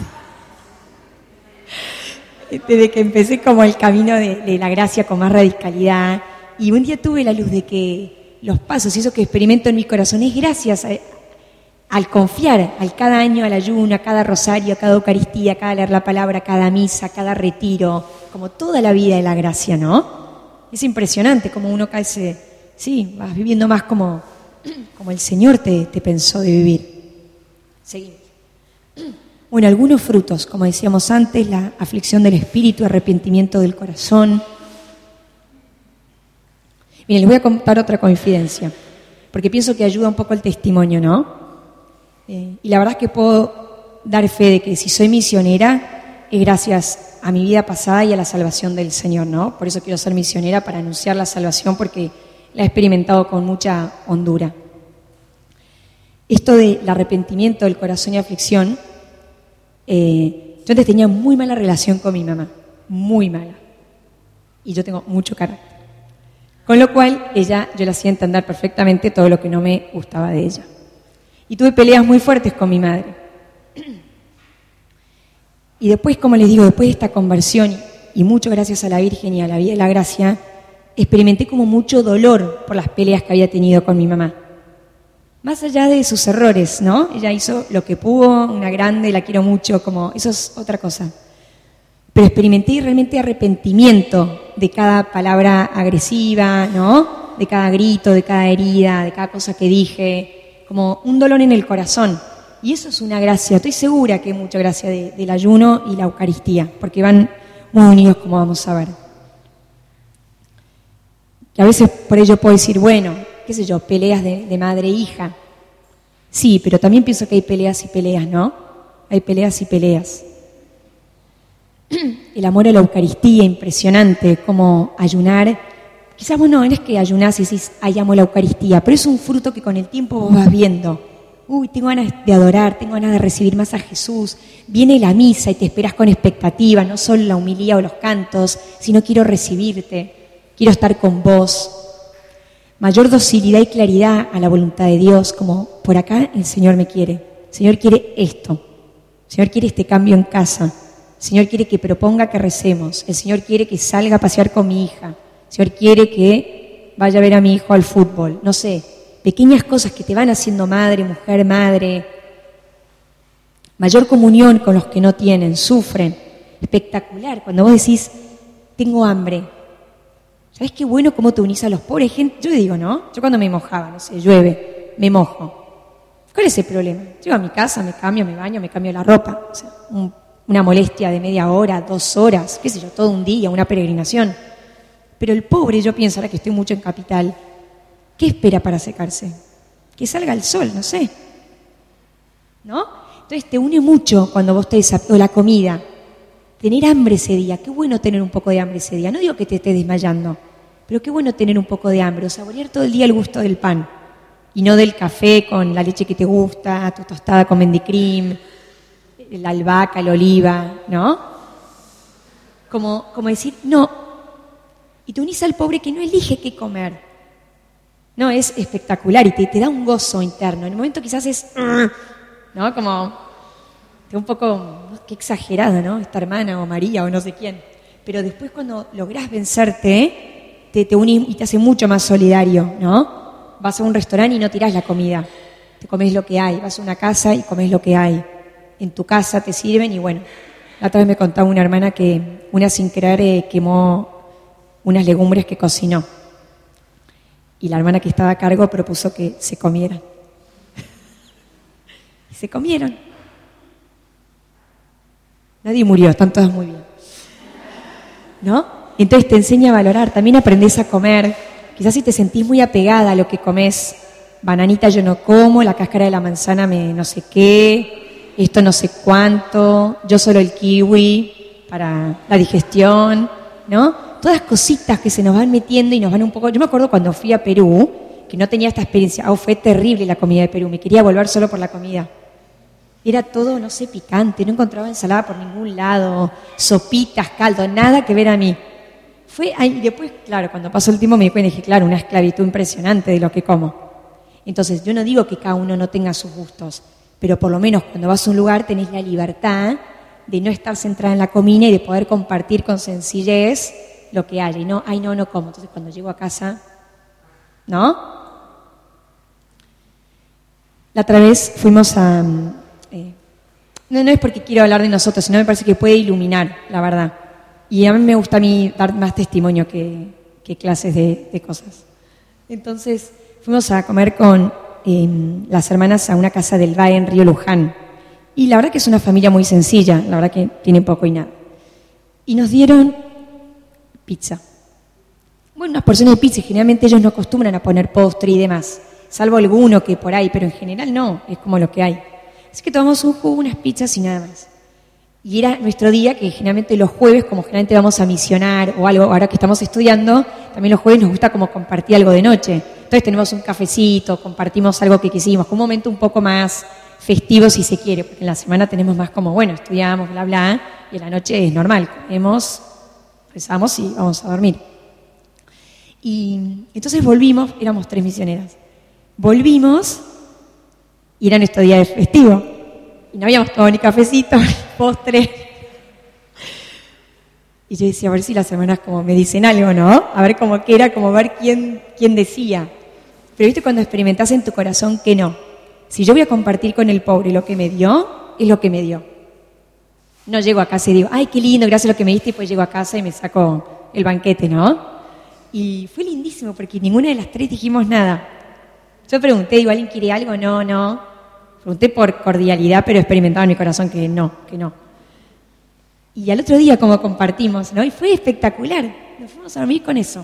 desde que empecé como el camino de, de la gracia con más radicalidad. Y un día tuve la luz de que los pasos y eso que experimento en mi corazón es gracias a... al confiar, al cada año, al ayuno, a cada rosario, a cada Eucaristía, a cada leer la palabra, a cada misa, a cada retiro, como toda la vida de la gracia, ¿no? Es impresionante como uno cae, se, sí, vas viviendo más como, como el Señor te, te pensó de vivir. Seguimos. Bueno, algunos frutos, como decíamos antes, la aflicción del espíritu, arrepentimiento del corazón. Miren, les voy a contar otra confidencia, porque pienso que ayuda un poco el testimonio, ¿no? Eh, y la verdad es que puedo dar fe de que si soy misionera es gracias a mi vida pasada y a la salvación del Señor, ¿no? Por eso quiero ser misionera, para anunciar la salvación, porque la he experimentado con mucha hondura. Esto del arrepentimiento del corazón y aflicción, eh, yo antes tenía muy mala relación con mi mamá, muy mala. Y yo tengo mucho carácter. Con lo cual, ella, yo la hacía entender perfectamente todo lo que no me gustaba de ella. Y tuve peleas muy fuertes con mi madre. Y después, como les digo, después de esta conversión, y mucho gracias a la Virgen y a la vida de la gracia, experimenté como mucho dolor por las peleas que había tenido con mi mamá. Más allá de sus errores, ¿no? Ella hizo lo que pudo, una grande, la quiero mucho, como eso es otra cosa. Pero experimenté realmente arrepentimiento de cada palabra agresiva, ¿no? De cada grito, de cada herida, de cada cosa que dije, como un dolor en el corazón. Y eso es una gracia, estoy segura que es mucha gracia de, del ayuno y la Eucaristía, porque van muy unidos, como vamos a ver. Y a veces por ello puedo decir, bueno, qué sé yo, peleas de, de madre e hija. Sí, pero también pienso que hay peleas y peleas, ¿no? Hay peleas y peleas. El amor a la Eucaristía, impresionante, como ayunar. Quizás vos no eres que ayunás y decís, ay, amo la Eucaristía, pero es un fruto que con el tiempo vos vas viendo. Uy, tengo ganas de adorar, tengo ganas de recibir más a Jesús. Viene la misa y te esperás con expectativa, no solo la humilía o los cantos, sino quiero recibirte, quiero estar con vos. Mayor docilidad y claridad a la voluntad de Dios, como por acá el Señor me quiere. El Señor quiere esto. El Señor quiere este cambio en casa. El Señor quiere que proponga que recemos. El Señor quiere que salga a pasear con mi hija. El Señor quiere que vaya a ver a mi hijo al fútbol. No sé, pequeñas cosas que te van haciendo madre, mujer, madre. Mayor comunión con los que no tienen, sufren. Espectacular. Cuando vos decís, tengo hambre. ¿Sabés qué bueno cómo te unís a los pobres? Gente, yo digo, ¿no? Yo cuando me mojaba, no sé, llueve, me mojo. ¿Cuál es el problema? Llego a mi casa, me cambio, me baño, me cambio la ropa. O sea, un, una molestia de media hora, dos horas, qué sé yo, todo un día, una peregrinación. Pero el pobre, yo pienso, ahora que estoy mucho en Capital, ¿qué espera para secarse? Que salga el sol, no sé. ¿No? Entonces te une mucho cuando vos te desapegás, o la comida. Tener hambre ese día, qué bueno tener un poco de hambre ese día. No digo que te estés desmayando, pero qué bueno tener un poco de hambre, o saborear todo el día el gusto del pan. Y no del café con la leche que te gusta, tu tostada con mendicrim, la albahaca, la oliva, ¿no? Como, como decir, no. Y te unís al pobre que no elige qué comer. No, es espectacular y te, te da un gozo interno. En el momento quizás es, ¿no? Como, un poco, qué exagerado, ¿no? Esta hermana o María o no sé quién. pero después cuando lográs vencerte, te, te unís y te hace mucho más solidario, ¿no? Vas a un restaurante y no tirás la comida, te comés lo que hay, vas a una casa y comés lo que hay. En tu casa te sirven y bueno, la otra vez me contaba una hermana que una sin querer eh, quemó unas legumbres que cocinó. Y la hermana que estaba a cargo propuso que se comieran. Y se comieron. Nadie murió, están todas muy bien. ¿No? Entonces te enseña a valorar, también aprendés a comer. Quizás si te sentís muy apegada a lo que comés, bananita yo no como, la cáscara de la manzana me no sé qué, esto no sé cuánto, yo solo el kiwi para la digestión, ¿no? Todas cositas que se nos van metiendo y nos van un poco... Yo me acuerdo cuando fui a Perú, que no tenía esta experiencia. Oh, fue terrible la comida de Perú, me quería volver solo por la comida. Era todo, no sé, picante, no encontraba ensalada por ningún lado, sopitas, caldo, nada que ver a mí. Fue ahí, después, claro, cuando pasó el tiempo me di cuenta y dije, claro, una esclavitud impresionante de lo que como. Entonces, yo no digo que cada uno no tenga sus gustos, pero por lo menos cuando vas a un lugar tenés la libertad de no estar centrada en la comida y de poder compartir con sencillez lo que haya. Y no, ay, no, no como. Entonces, cuando llego a casa, ¿no? La otra vez fuimos a... Eh, no, no es porque quiero hablar de nosotros, sino me parece que puede iluminar, la verdad. Y a mí me gusta a mí dar más testimonio que, que clases de, de cosas. Entonces, fuimos a comer con eh, las hermanas a una casa del Valle en Río Luján. Y la verdad que es una familia muy sencilla, la verdad que tiene poco y nada. Y nos dieron pizza. Bueno, unas porciones de pizza, y generalmente ellos no acostumbran a poner postre y demás, salvo alguno que por ahí, pero en general no, es como lo que hay. Así que tomamos un jugo, unas pizzas y nada más. Y era nuestro día, que generalmente los jueves, como generalmente vamos a misionar o algo, ahora que estamos estudiando, también los jueves nos gusta como compartir algo de noche. Entonces tenemos un cafecito, compartimos algo que quisimos, un momento un poco más festivo si se quiere, porque en la semana tenemos más como, bueno, estudiamos, bla, bla, y en la noche es normal, comemos, rezamos y vamos a dormir. Y entonces volvimos, éramos tres misioneras, volvimos y era nuestro día de festivo. Y no habíamos tomado ni cafecito, ni postre. Y yo decía, a ver si las hermanas como me dicen algo, ¿no? A ver cómo que era, como ver quién, quién decía. Pero viste cuando experimentás en tu corazón que no. Si yo voy a compartir con el pobre lo que me dio, es lo que me dio. No llego a casa y digo, ay, qué lindo, gracias a lo que me diste, y pues llego a casa y me saco el banquete, ¿no? Y fue lindísimo porque ninguna de las tres dijimos nada. Yo pregunté, digo, ¿alguien quiere algo? No, no. Pregunté por cordialidad, pero experimentaba en mi corazón que no, que no. Y al otro día como compartimos, ¿no? Y fue espectacular. Nos fuimos a dormir con eso.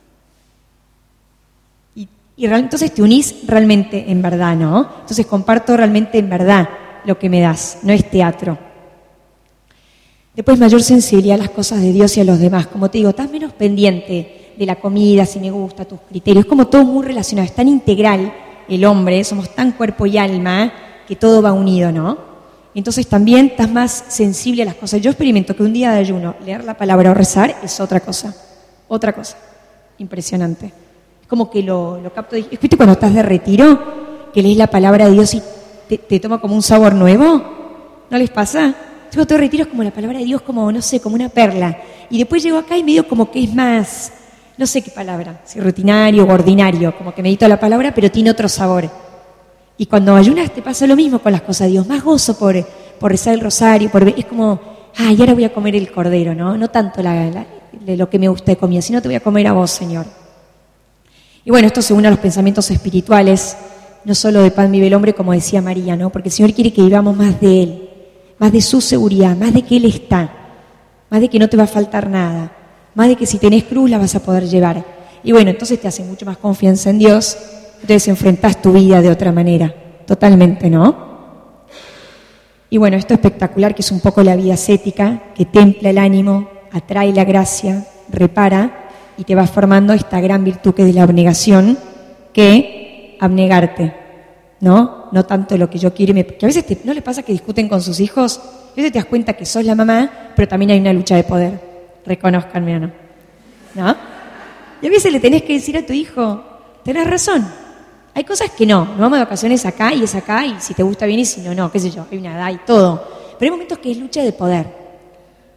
Y, y entonces te unís realmente en verdad, ¿no? Entonces comparto realmente en verdad lo que me das, no es teatro. Después mayor sensibilidad a las cosas de Dios y a los demás. Como te digo, estás menos pendiente de la comida, si me gusta, tus criterios. Es como todo muy relacionado, es tan integral el hombre, somos tan cuerpo y alma que todo va unido, ¿no? Entonces también estás más sensible a las cosas. Yo experimento que un día de ayuno, leer la palabra o rezar es otra cosa, otra cosa, impresionante. Es como que lo, lo capto. ¿Viste cuando estás de retiro, que lees la palabra de Dios y te, te toma como un sabor nuevo? ¿No les pasa? Yo todo de retiro es como la palabra de Dios, como, no sé, como una perla. Y después llego acá y medio como que es más, no sé qué palabra, si rutinario o ordinario, como que medito la palabra, pero tiene otro sabor. Y cuando ayunas te pasa lo mismo con las cosas de Dios, más gozo por, por rezar el rosario, por, es como, ay, ahora voy a comer el cordero, ¿no? No tanto la, la, lo que me gusta de comida, sino te voy a comer a vos, Señor. Y bueno, esto se une a los pensamientos espirituales, no solo de pan vive el hombre, como decía María, ¿no? Porque el Señor quiere que vivamos más de Él, más de su seguridad, más de que Él está, más de que no te va a faltar nada, más de que si tenés cruz la vas a poder llevar. Y bueno, entonces te hace mucho más confianza en Dios. Entonces enfrentás tu vida de otra manera, totalmente, ¿no? Y bueno, esto espectacular que es un poco la vida ascética, que templa el ánimo, atrae la gracia, repara y te va formando esta gran virtud que es la abnegación, que abnegarte, ¿no? No tanto lo que yo quiero, me... que a veces te... ¿no les pasa que discuten con sus hijos? A veces te das cuenta que sos la mamá, pero también hay una lucha de poder, reconózcanme o no, ¿no? Y a veces le tenés que decir a tu hijo, tenés razón. Hay cosas que no, nos vamos de vacaciones acá y es acá y si te gusta bien y si no, no, qué sé yo, hay una edad y todo. Pero hay momentos que es lucha de poder.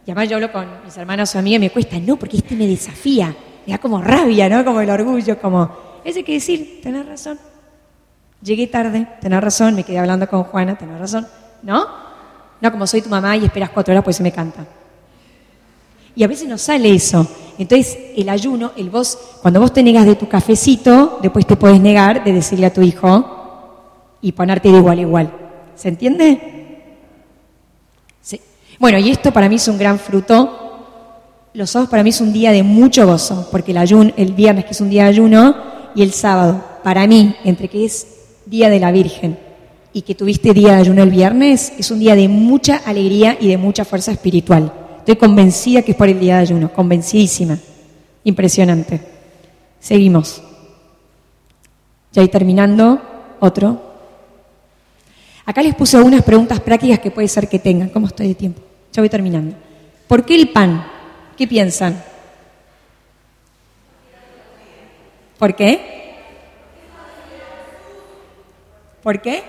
Y además yo hablo con mis hermanos o amigas y me cuesta, no, porque este me desafía, me da como rabia, ¿no? Como el orgullo, como, eso hay que decir, tenés razón. Llegué tarde, tenés razón, me quedé hablando con Juana, tenés razón, ¿no? No como soy tu mamá y esperas cuatro horas pues se me canta. Y a veces no sale eso. Entonces, el ayuno, el vos, cuando vos te negas de tu cafecito, después te podés negar de decirle a tu hijo y ponerte de igual a igual. ¿Se entiende? Sí. Bueno, y esto para mí es un gran fruto. Los sábados para mí es un día de mucho gozo, porque el ayuno, el viernes que es un día de ayuno, y el sábado, para mí, entre que es Día de la Virgen y que tuviste día de ayuno el viernes, es un día de mucha alegría y de mucha fuerza espiritual. Estoy convencida que es por el día de ayuno, convencidísima. Impresionante. Seguimos. Ya ahí terminando, otro. Acá les puse algunas preguntas prácticas que puede ser que tengan. ¿Cómo estoy de tiempo? Ya voy terminando. ¿Por qué el pan? ¿Qué piensan? ¿Por qué? ¿Por qué?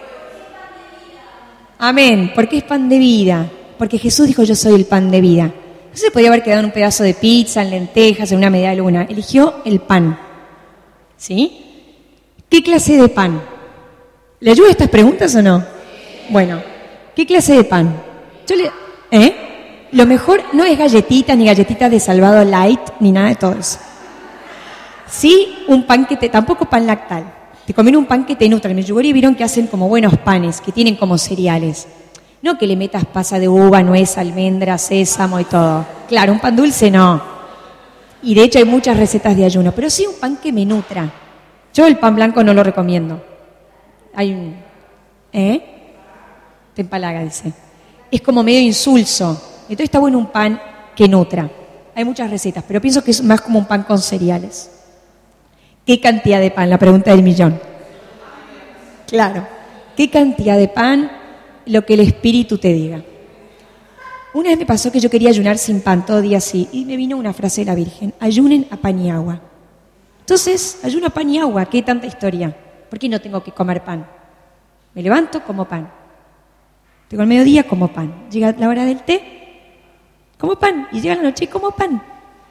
Amén. ¿Por qué es pan de vida? Porque Jesús dijo, yo soy el pan de vida. No se podía haber quedado en un pedazo de pizza, en lentejas, en una media luna. Eligió el pan. ¿Sí? ¿Qué clase de pan? ¿Le ayuda estas preguntas o no? Bueno, ¿qué clase de pan? Yo le, ¿eh? Lo mejor no es galletitas, ni galletitas de salvado light, ni nada de todo eso. Sí, un pan que te... Tampoco pan lactal. Te comen un pan que te nutra. En el Medjugorje vieron que hacen como buenos panes, que tienen como cereales. No que le metas pasa de uva, nuez, almendra, sésamo y todo. Claro, un pan dulce no. Y de hecho hay muchas recetas de ayuno, pero sí un pan que me nutra. Yo el pan blanco no lo recomiendo. Hay un... ¿Eh? Te empalaga, dice. Es como medio insulso. Entonces está bueno un pan que nutra. Hay muchas recetas, pero pienso que es más como un pan con cereales. ¿Qué cantidad de pan? La pregunta del millón. Claro. ¿Qué cantidad de pan? Lo que el Espíritu te diga. Una vez me pasó que yo quería ayunar sin pan todo día así, y me vino una frase de la Virgen: ayunen a pan y agua. Entonces, ayuno a pan y agua. ¿Qué tanta historia? ¿Por qué no tengo que comer pan? Me levanto, como pan. Tengo el mediodía, como pan. Llega la hora del té, como pan. Y llega la noche, como pan.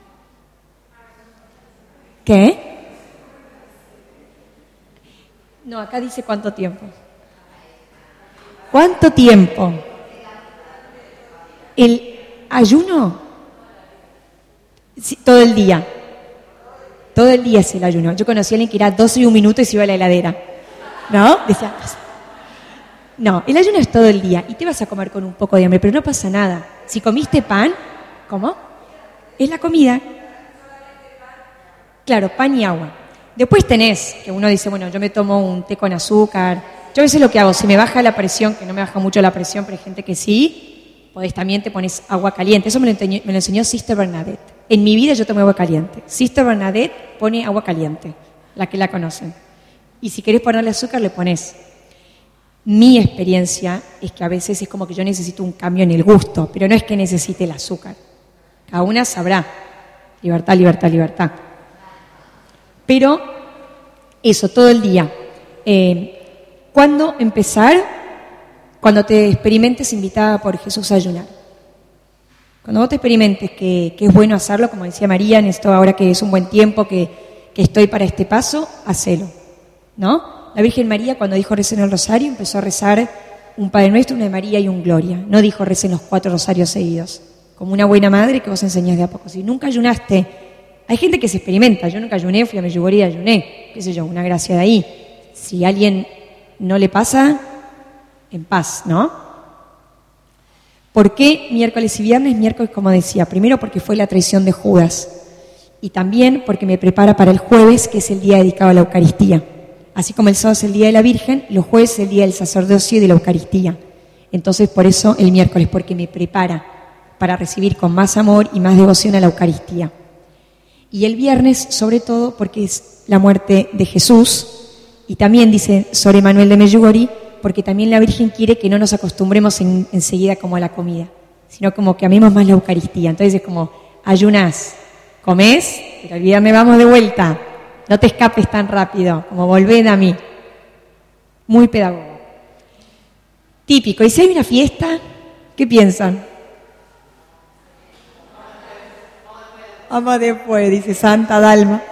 ¿Qué? No, acá dice cuánto tiempo. ¿Cuánto tiempo? El ayuno, sí, todo el día. Todo el día es el ayuno. Yo conocí a alguien que era doce y un minuto y se iba a la heladera. ¿No? Decía, no, el ayuno es todo el día y te vas a comer con un poco de hambre, pero no pasa nada. Si comiste pan, ¿cómo? Es la comida. Claro, pan y agua. Después tenés, que uno dice, bueno, yo me tomo un té con azúcar. Yo a veces lo que hago, si me baja la presión, que no me baja mucho la presión, pero hay gente que sí, podés también te pones agua caliente. Eso me lo, enseñó, me lo enseñó Sister Bernadette. En mi vida yo tomo agua caliente. Sister Bernadette pone agua caliente, la que la conocen. Y si querés ponerle azúcar, le pones. Mi experiencia es que a veces es como que yo necesito un cambio en el gusto, pero no es que necesite el azúcar. Cada una sabrá. Libertad, libertad, libertad. Pero eso, todo el día. Eh, ¿Cuándo empezar? Cuando te experimentes invitada por Jesús a ayunar. Cuando vos te experimentes que, que es bueno hacerlo, como decía María, en esto ahora que es un buen tiempo, que, que estoy para este paso, hacelo, ¿no? La Virgen María, cuando dijo recen el rosario, empezó a rezar un Padre Nuestro, una de María y un Gloria. No dijo recen los cuatro rosarios seguidos, como una buena madre que vos enseñás de a poco. Si nunca ayunaste, hay gente que se experimenta. Yo nunca ayuné, fui a Medjugorje y ayuné, qué sé yo, una gracia de ahí. Si a alguien no le pasa, en paz, ¿no? ¿Por qué miércoles y viernes? Miércoles, como decía, primero porque fue la traición de Judas y también porque me prepara para el jueves, que es el día dedicado a la Eucaristía. Así como el sábado es el día de la Virgen, los jueves es el día del sacerdocio y de la Eucaristía. Entonces, por eso el miércoles, porque me prepara para recibir con más amor y más devoción a la Eucaristía. Y el viernes, sobre todo, porque es la muerte de Jesús. Y también dice Sor Emanuel de Medjugorje, porque también la Virgen quiere que no nos acostumbremos en, enseguida como a la comida, sino como que amemos más la Eucaristía. Entonces es como, ayunás, comés, pero el viernes vamos de vuelta. No te escapes tan rápido, como volved a mí. Muy pedagogo. Típico. ¿Y si hay una fiesta? ¿Qué piensan? Ama después, dice Santa Dalma.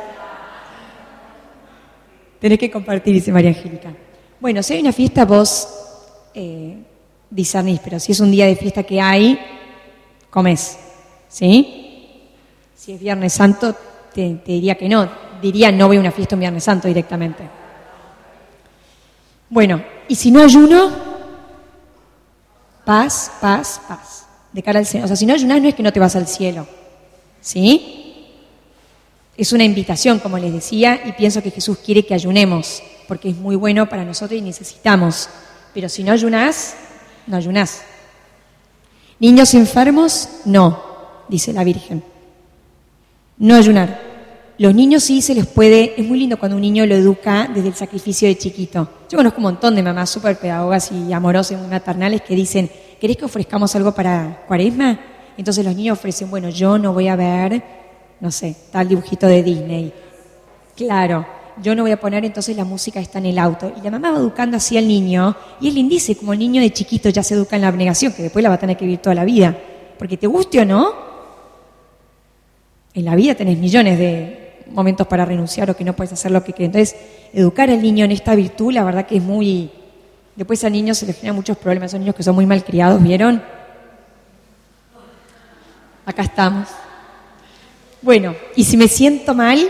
Tenés que compartir, dice María Angélica. Bueno, si hay una fiesta, vos eh, discernís, pero si es un día de fiesta que hay, comés, ¿sí? Si es Viernes Santo, te, te diría que no. Diría no voy a una fiesta un Viernes Santo directamente. Bueno, y si no ayuno, paz, paz, paz. De cara al Señor. O sea, si no ayunás no es que no te vas al cielo, ¿sí? Es una invitación, como les decía, y pienso que Jesús quiere que ayunemos, porque es muy bueno para nosotros y necesitamos. Pero si no ayunás, no ayunás. Niños enfermos, no, dice la Virgen. No ayunar. Los niños sí se les puede, es muy lindo cuando un niño lo educa desde el sacrificio de chiquito. Yo conozco un montón de mamás súper pedagogas y amorosas y muy maternales que dicen, ¿querés que ofrezcamos algo para Cuaresma? Entonces los niños ofrecen, bueno, yo no voy a ver, no sé, tal dibujito de Disney. Claro, yo no voy a poner, entonces la música está en el auto. Y la mamá va educando así al niño, y es lindísimo, como el niño de chiquito ya se educa en la abnegación, que después la va a tener que vivir toda la vida. Porque te guste o no, en la vida tenés millones de momentos para renunciar o que no puedes hacer lo que quieres. Entonces, educar al niño en esta virtud, la verdad que es muy... Después a niños se les generan muchos problemas, son niños que son muy mal criados, ¿vieron? Acá estamos. Bueno, y si me siento mal,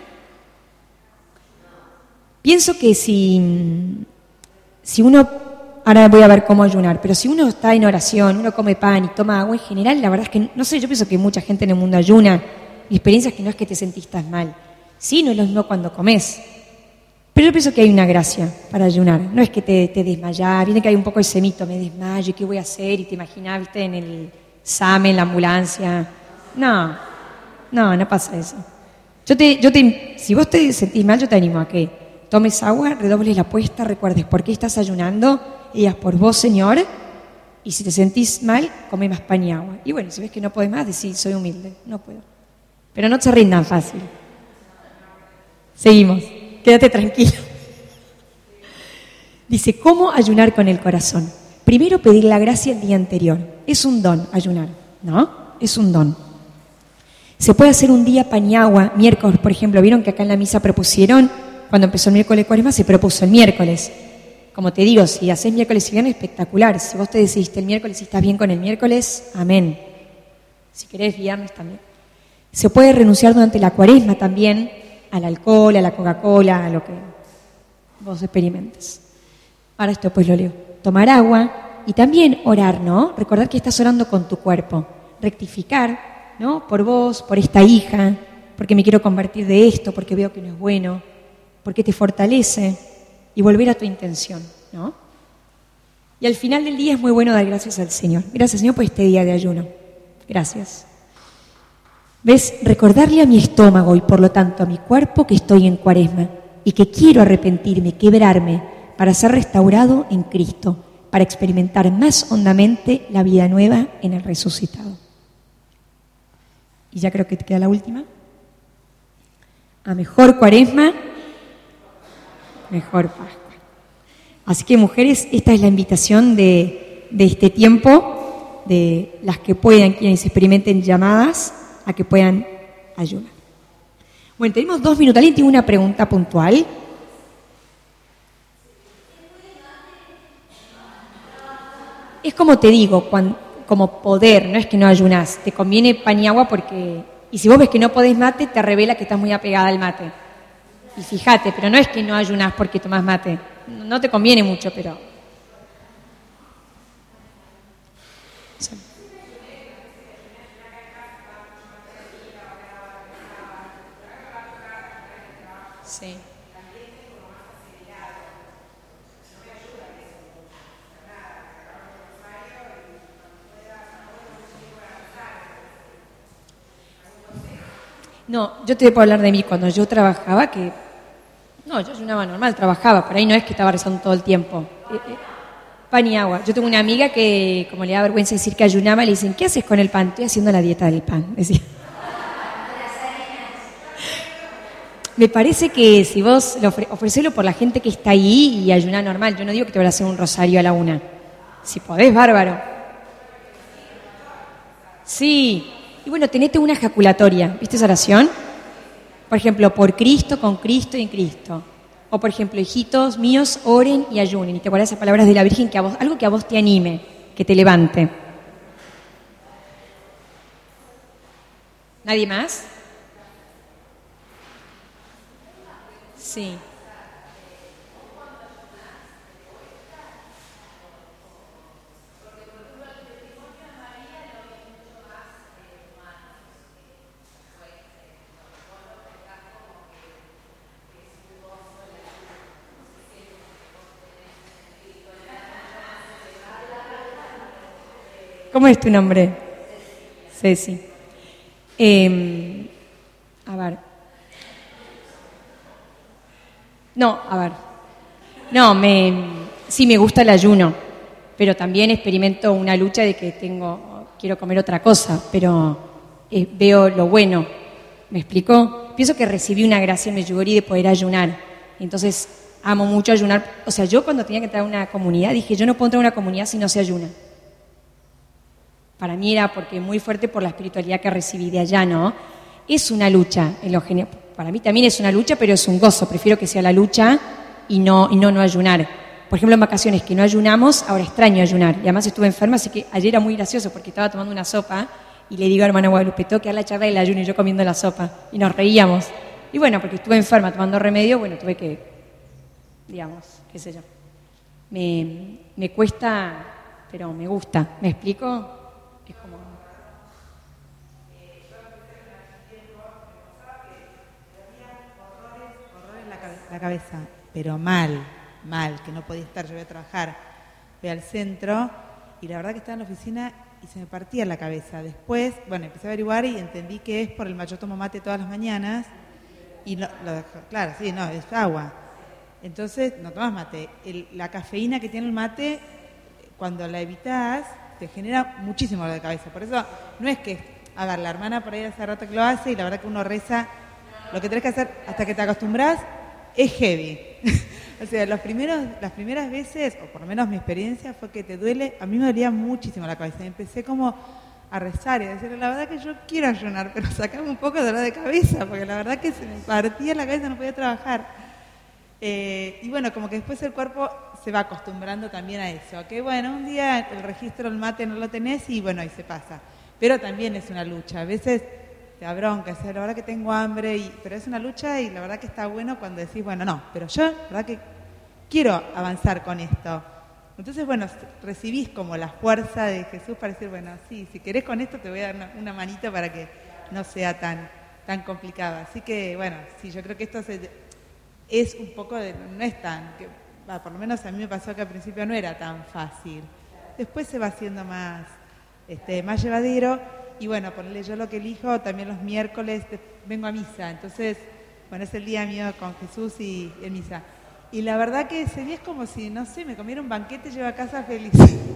pienso que si, si uno, ahora voy a ver cómo ayunar, pero si uno está en oración, uno come pan y toma agua en general, la verdad es que, no sé, yo pienso que mucha gente en el mundo ayuna. Mi experiencia es que no es que te sentís tan mal. Sí, no es lo mismo cuando comes. Pero yo pienso que hay una gracia para ayunar. No es que te, te desmayás, viene que hay un poco ese mito, me desmayo, ¿qué voy a hacer? Y te imaginás, viste, en el SAME, en la ambulancia. No, no, no pasa eso. Yo te, yo te, si vos te sentís mal, yo te animo a que tomes agua, redobles la apuesta, recuerdes por qué estás ayunando, y digas por vos, Señor, y si te sentís mal, come más pan y agua. Y bueno, si ves que no podés más, decís, soy humilde, no puedo. Pero no te rindan fácil. Seguimos. Quédate tranquilo. Dice, ¿cómo ayunar con el corazón? Primero pedir la gracia el día anterior. Es un don ayunar, ¿no? Es un don. Se puede hacer un día pan y agua, miércoles, por ejemplo. ¿Vieron que acá en la misa propusieron? Cuando empezó el miércoles de Cuaresma se propuso el miércoles. Como te digo, si haces miércoles y viernes, espectacular. Si vos te decidiste el miércoles y estás bien con el miércoles, amén. Si querés viernes también. Se puede renunciar durante la Cuaresma también al alcohol, a la Coca-Cola, a lo que vos experimentes. Ahora esto pues lo leo. Tomar agua y también orar, ¿no? Recordar que estás orando con tu cuerpo. Rectificar, ¿no? Por vos, por esta hija, porque me quiero convertir de esto, porque veo que no es bueno, porque te fortalece y volver a tu intención, ¿no? Y al final del día es muy bueno dar gracias al Señor. Gracias, Señor, por este día de ayuno. Gracias. ¿Ves? Recordarle a mi estómago y por lo tanto a mi cuerpo que estoy en Cuaresma y que quiero arrepentirme, quebrarme para ser restaurado en Cristo, para experimentar más hondamente la vida nueva en el resucitado. Y ya creo que te queda la última. A mejor Cuaresma, mejor Pascua. Así que mujeres, esta es la invitación de, de este tiempo, de las que puedan, quienes experimenten llamadas, a que puedan ayunar. Bueno, tenemos dos minutos. ¿Alguien tiene una pregunta puntual? Es como te digo, cuando, como poder, no es que no ayunás. Te conviene pan y agua porque... Y si vos ves que no podés mate, te revela que estás muy apegada al mate. Y fíjate, pero no es que no ayunás porque tomás mate. No te conviene mucho, pero... Sí. Sí. No, yo te puedo hablar de mí. Cuando yo trabajaba, que... No, yo ayunaba normal, trabajaba. Por ahí no es que estaba rezando todo el tiempo. Eh, eh, pan y agua. Yo tengo una amiga que, como le da vergüenza decir que ayunaba, le dicen, ¿qué haces con el pan? Estoy haciendo la dieta del pan. Decía. Me parece que si vos lo ofre- ofrecelo por la gente que está ahí y ayuná normal. Yo no digo que te voy a hacer un rosario a la una. Si podés, bárbaro. Sí, Y bueno, tenete una ejaculatoria. ¿Viste esa oración? Por ejemplo, por Cristo, con Cristo y en Cristo. O por ejemplo, hijitos míos, oren y ayunen. Y te acuerdas esas palabras de la Virgen, que a vos, algo que a vos te anime, que te levante. ¿Nadie más? Sí. ¿Cómo es tu nombre? Ceci. Eh, a ver. No, a ver. No, me, sí me gusta el ayuno, pero también experimento una lucha de que tengo, quiero comer otra cosa, pero eh, veo lo bueno. ¿Me explico? Pienso que recibí una gracia en Medjugorje de poder ayunar. Entonces, amo mucho ayunar. O sea, yo cuando tenía que entrar a una comunidad, dije, yo no puedo entrar a una comunidad si no se ayuna. Para mí era porque muy fuerte por la espiritualidad que recibí de allá, ¿no? Es una lucha, en lo general. Para mí también es una lucha, pero es un gozo. Prefiero que sea la lucha y no, y no no ayunar. Por ejemplo, en vacaciones que no ayunamos, ahora extraño ayunar. Y además estuve enferma, así que ayer era muy gracioso porque estaba tomando una sopa y le digo a hermana Guadalupe, tengo que dar la charla del ayuno y yo comiendo la sopa. Y nos reíamos. Y bueno, porque estuve enferma tomando remedio, bueno, tuve que, digamos, qué sé yo. Me, me cuesta, pero me gusta. ¿Me explico? Es como... Horror en la, cabe- la cabeza, pero mal, mal, que no podía estar. Yo voy a trabajar, voy al centro y la verdad que estaba en la oficina y se me partía la cabeza. Después, bueno, empecé a averiguar y entendí que es por el yo tomo mate todas las mañanas y no, lo dejo, claro, sí, no, es agua. Entonces, no tomas mate. El, la cafeína que tiene el mate, cuando la evitas, te genera muchísimo dolor de cabeza. Por eso, no es que, a ver, la hermana por ahí hace rato que lo hace y la verdad que uno reza, lo que tenés que hacer hasta que te acostumbras es heavy. O sea, los primeros, las primeras veces, o por lo menos mi experiencia, fue que te duele, a mí me dolía muchísimo la cabeza. Y empecé como a rezar y a decirle, la verdad que yo quiero ayunar, pero sacame un poco de dolor de cabeza, porque la verdad que se me partía la cabeza, no podía trabajar. Eh, y bueno, como que después el cuerpo se va acostumbrando también a eso. Que bueno, un día el registro del mate no lo tenés y bueno, ahí se pasa. Pero también es una lucha. A veces te da bronca, o sea, la verdad que tengo hambre, y, pero es una lucha y la verdad que está bueno cuando decís, bueno, no, pero yo, la verdad que quiero avanzar con esto. Entonces, bueno, recibís como la fuerza de Jesús para decir, bueno, sí, si querés con esto te voy a dar una, una manito para que no sea tan, tan complicado. Así que, bueno, sí, yo creo que esto se, es un poco de, no es tan, que, bah, por lo menos a mí me pasó que al principio no era tan fácil. Después se va haciendo más, este, más llevadero. Y bueno, ponerle yo lo que elijo, también los miércoles te, vengo a misa. Entonces, bueno, es el día mío con Jesús y en misa. Y la verdad que ese día es como si, no sé, me comiera un banquete y llevo a casa feliz.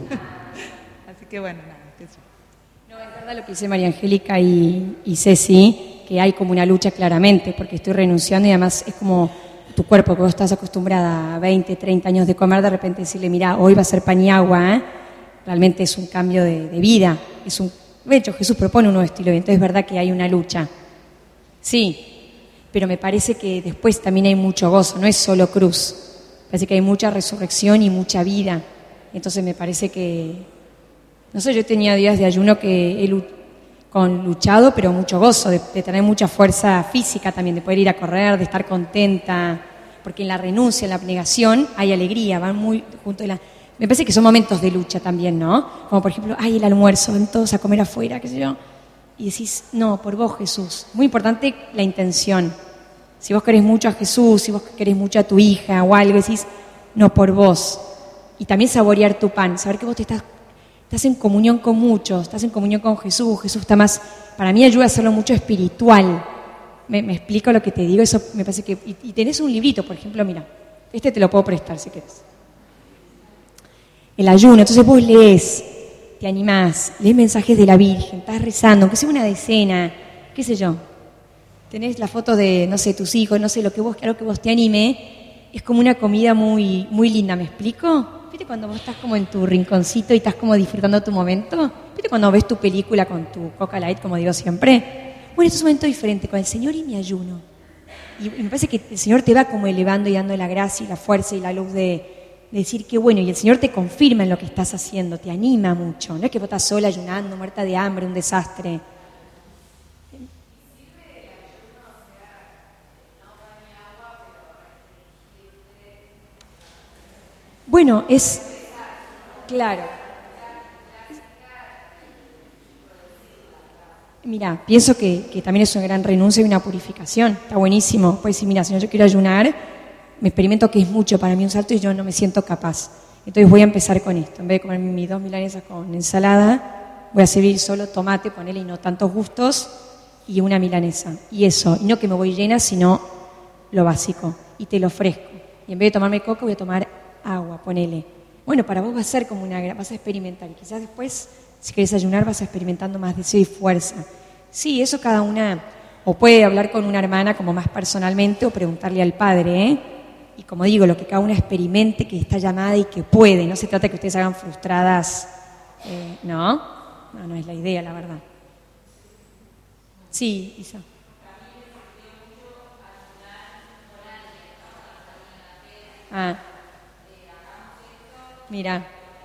Así que bueno, nada, qué sé yo. No, es verdad lo que dice María Angélica y, y Ceci, que hay como una lucha claramente, porque estoy renunciando y además es como tu cuerpo, que vos estás acostumbrada a veinte, treinta años de comer, de repente decirle, mira, hoy va a ser pan y agua, ¿eh? Realmente es un cambio de, de vida. Es un, de hecho, Jesús propone un nuevo estilo de vida, entonces es verdad que hay una lucha. Sí. Pero me parece que después también hay mucho gozo, no es solo cruz. Me parece que hay mucha resurrección y mucha vida. Entonces me parece que, no sé, yo tenía días de ayuno que he con luchado, pero mucho gozo, de, de tener mucha fuerza física también, de poder ir a correr, de estar contenta, porque en la renuncia, en la abnegación, hay alegría, van muy junto de la... Me parece que son momentos de lucha también, ¿no? Como por ejemplo, ay, el almuerzo, van todos a comer afuera, qué sé yo. Y decís, no, por vos, Jesús. Muy importante la intención. Si vos querés mucho a Jesús, si vos querés mucho a tu hija o algo, decís, no, por vos. Y también saborear tu pan, saber que vos te estás, estás en comunión con muchos, estás en comunión con Jesús. Jesús está más, para mí ayuda a hacerlo mucho espiritual. Me, me explico lo que te digo, eso me parece que... Y, y tenés un librito, por ejemplo, mira, este te lo puedo prestar si querés. El ayuno, entonces vos lees, te animás, lees mensajes de la Virgen, estás rezando, aunque sea una decena, qué sé yo. Tenés la foto de, no sé, tus hijos, no sé, lo que vos, algo que vos te anime, es como una comida muy, muy linda, ¿me explico? ¿Viste cuando vos estás como en tu rinconcito y estás como disfrutando tu momento? ¿Viste cuando ves tu película con tu Coca Light, como digo siempre? Bueno, es un momento diferente con el Señor y mi ayuno. Y, y me parece que el Señor te va como elevando y dando la gracia y la fuerza y la luz de, de decir que bueno, y el Señor te confirma en lo que estás haciendo, te anima mucho. No es que vos estás sola ayunando, muerta de hambre, un desastre. Bueno, es claro. Mira, pienso que, que también es una gran renuncia y una purificación. Está buenísimo. Pues decir, mira, Señor, yo quiero ayunar, me experimento que es mucho para mí un salto y yo no me siento capaz. Entonces voy a empezar con esto. En vez de comer mis dos milanesas con ensalada, voy a servir solo tomate, ponele y no tantos gustos, y una milanesa. Y eso, y no que me voy llena, sino lo básico. Y te lo ofrezco. Y en vez de tomarme coca, voy a tomar agua, ponele. Bueno, para vos va a ser como una... vas a experimentar. Y quizás después, si querés ayunar, vas a experimentando más deseo y fuerza. Sí, eso cada una... o puede hablar con una hermana como más personalmente o preguntarle al padre, ¿eh? Y como digo, lo que cada una experimente, que está llamada y que puede. No se trata de que ustedes hagan frustradas, eh, ¿no? No, no es la idea, la verdad. Sí, Isa. Ah, mira.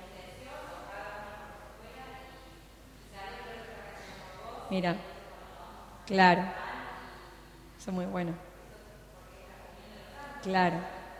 Mira, claro. Eso es muy bueno. Claro.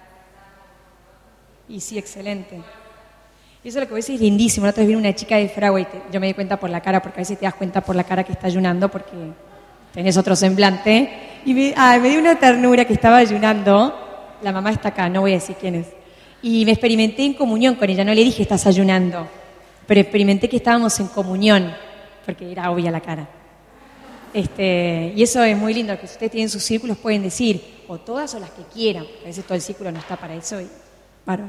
Y sí, excelente. Y eso es lo que voy a decir, es lindísimo. La otra vez vino una chica de Fragua y te, yo me di cuenta por la cara, porque a veces te das cuenta por la cara que está ayunando, porque tenés otro semblante. Y me, ah, me dio una ternura que estaba ayunando. La mamá está acá, no voy a decir quién es. Y me experimenté en comunión con ella. No le dije, estás ayunando. Pero experimenté que estábamos en comunión, porque era obvia la cara. Este, y eso es muy lindo, que si ustedes tienen sus círculos pueden decir, o todas o las que quieran, porque a veces todo el círculo no está para eso. Y, bárbaro.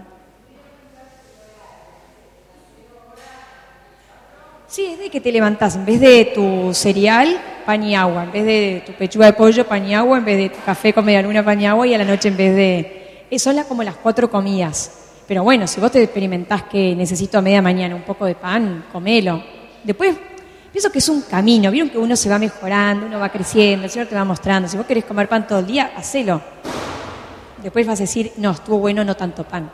Sí, es de que te levantás, en vez de tu cereal, pan y agua, en vez de tu pechuga de pollo, pan y agua, en vez de tu café con media luna, pan y agua, y a la noche en vez de... Eso son las, como las cuatro comidas. Pero bueno, si vos te experimentás que necesito a media mañana un poco de pan, comelo. Después... pienso que es un camino, vieron que uno se va mejorando, uno va creciendo, el Señor te va mostrando. Si vos querés comer pan todo el día, hacelo. Después vas a decir, no, estuvo bueno, no tanto pan.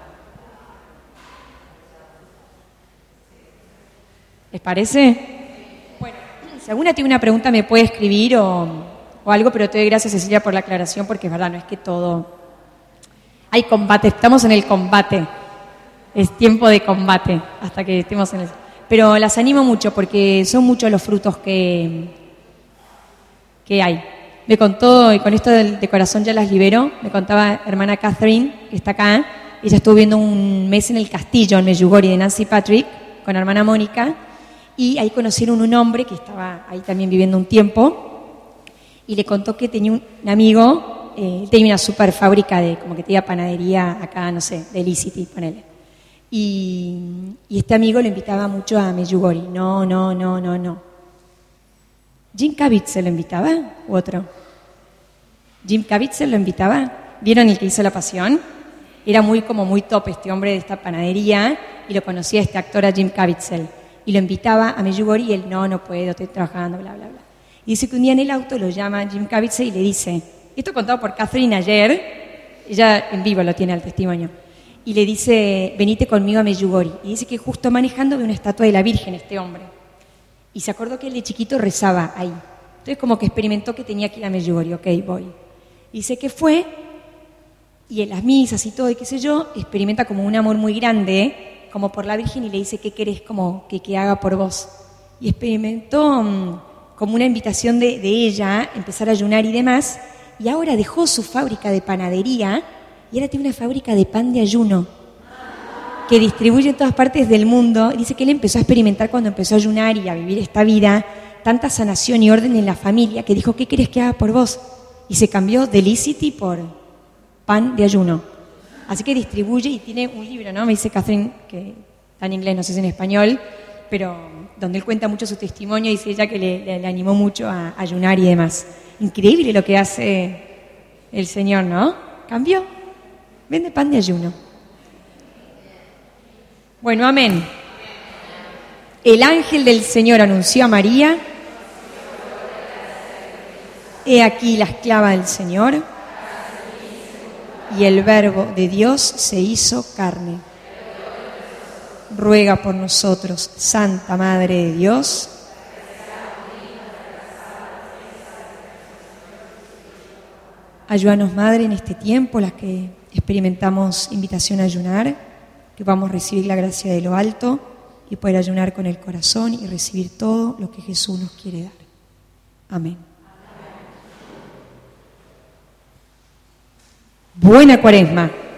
¿Les parece? Bueno, si alguna tiene una pregunta me puede escribir o, o algo, pero te doy gracias, Cecilia, por la aclaración, porque es verdad, no es que todo... Hay combate, estamos en el combate. Es tiempo de combate, hasta que estemos en el... Pero las animo mucho porque son muchos los frutos que, que hay. Me contó, y con esto de, de corazón ya las libero, me contaba hermana Catherine, que está acá, ella estuvo viviendo un mes en el castillo, en Medjugorje, de Nancy Patrick, con hermana Mónica, y ahí conocieron un hombre que estaba ahí también viviendo un tiempo, y le contó que tenía un, un amigo, eh, él tenía una super fábrica de, como que tenía panadería acá, no sé, de Licity, ponele. Y, y este amigo lo invitaba mucho a Medjugorje. No, no, no, no, no. ¿Jim Caviezel lo invitaba u otro? ¿Jim Caviezel lo invitaba? ¿Vieron el que hizo La Pasión? Era muy como muy top este hombre de esta panadería y lo conocía este actor a Jim Caviezel. Y lo invitaba a Medjugorje y él, no, no puedo, estoy trabajando, bla, bla, bla. Y dice que un día en el auto lo llama Jim Caviezel y le dice, esto contado por Catherine ayer, ella en vivo lo tiene al testimonio, y le dice, venite conmigo a Medjugorje. Y dice que justo manejando de una estatua de la Virgen este hombre. Y se acordó que él de chiquito rezaba ahí. Entonces como que experimentó que tenía que ir a Medjugorje, ok, voy. Y dice que fue, y en las misas y todo, y qué sé yo, experimenta como un amor muy grande, como por la Virgen, y le dice, ¿qué querés como que, que haga por vos? Y experimentó um, como una invitación de, de ella, empezar a ayunar y demás, y ahora dejó su fábrica de panadería, y ahora tiene una fábrica de pan de ayuno que distribuye en todas partes del mundo. Y dice que él empezó a experimentar cuando empezó a ayunar y a vivir esta vida, tanta sanación y orden en la familia, que dijo, ¿qué querés que haga por vos? Y se cambió de Licity por pan de ayuno. Así que distribuye y tiene un libro, ¿no? Me dice Catherine, que está en inglés, no sé si en español, pero donde él cuenta mucho su testimonio, dice ella que le, le, le animó mucho a, a ayunar y demás. Increíble lo que hace el Señor, ¿no? Cambió. Vende pan de ayuno. Bueno, amén. El ángel del Señor anunció a María: he aquí la esclava del Señor, y el Verbo de Dios se hizo carne. Ruega por nosotros, Santa Madre de Dios. Ayúdanos, Madre, en este tiempo, las que experimentamos invitación a ayunar, que vamos a recibir la gracia de lo alto y poder ayunar con el corazón y recibir todo lo que Jesús nos quiere dar. Amén. Buena Cuaresma.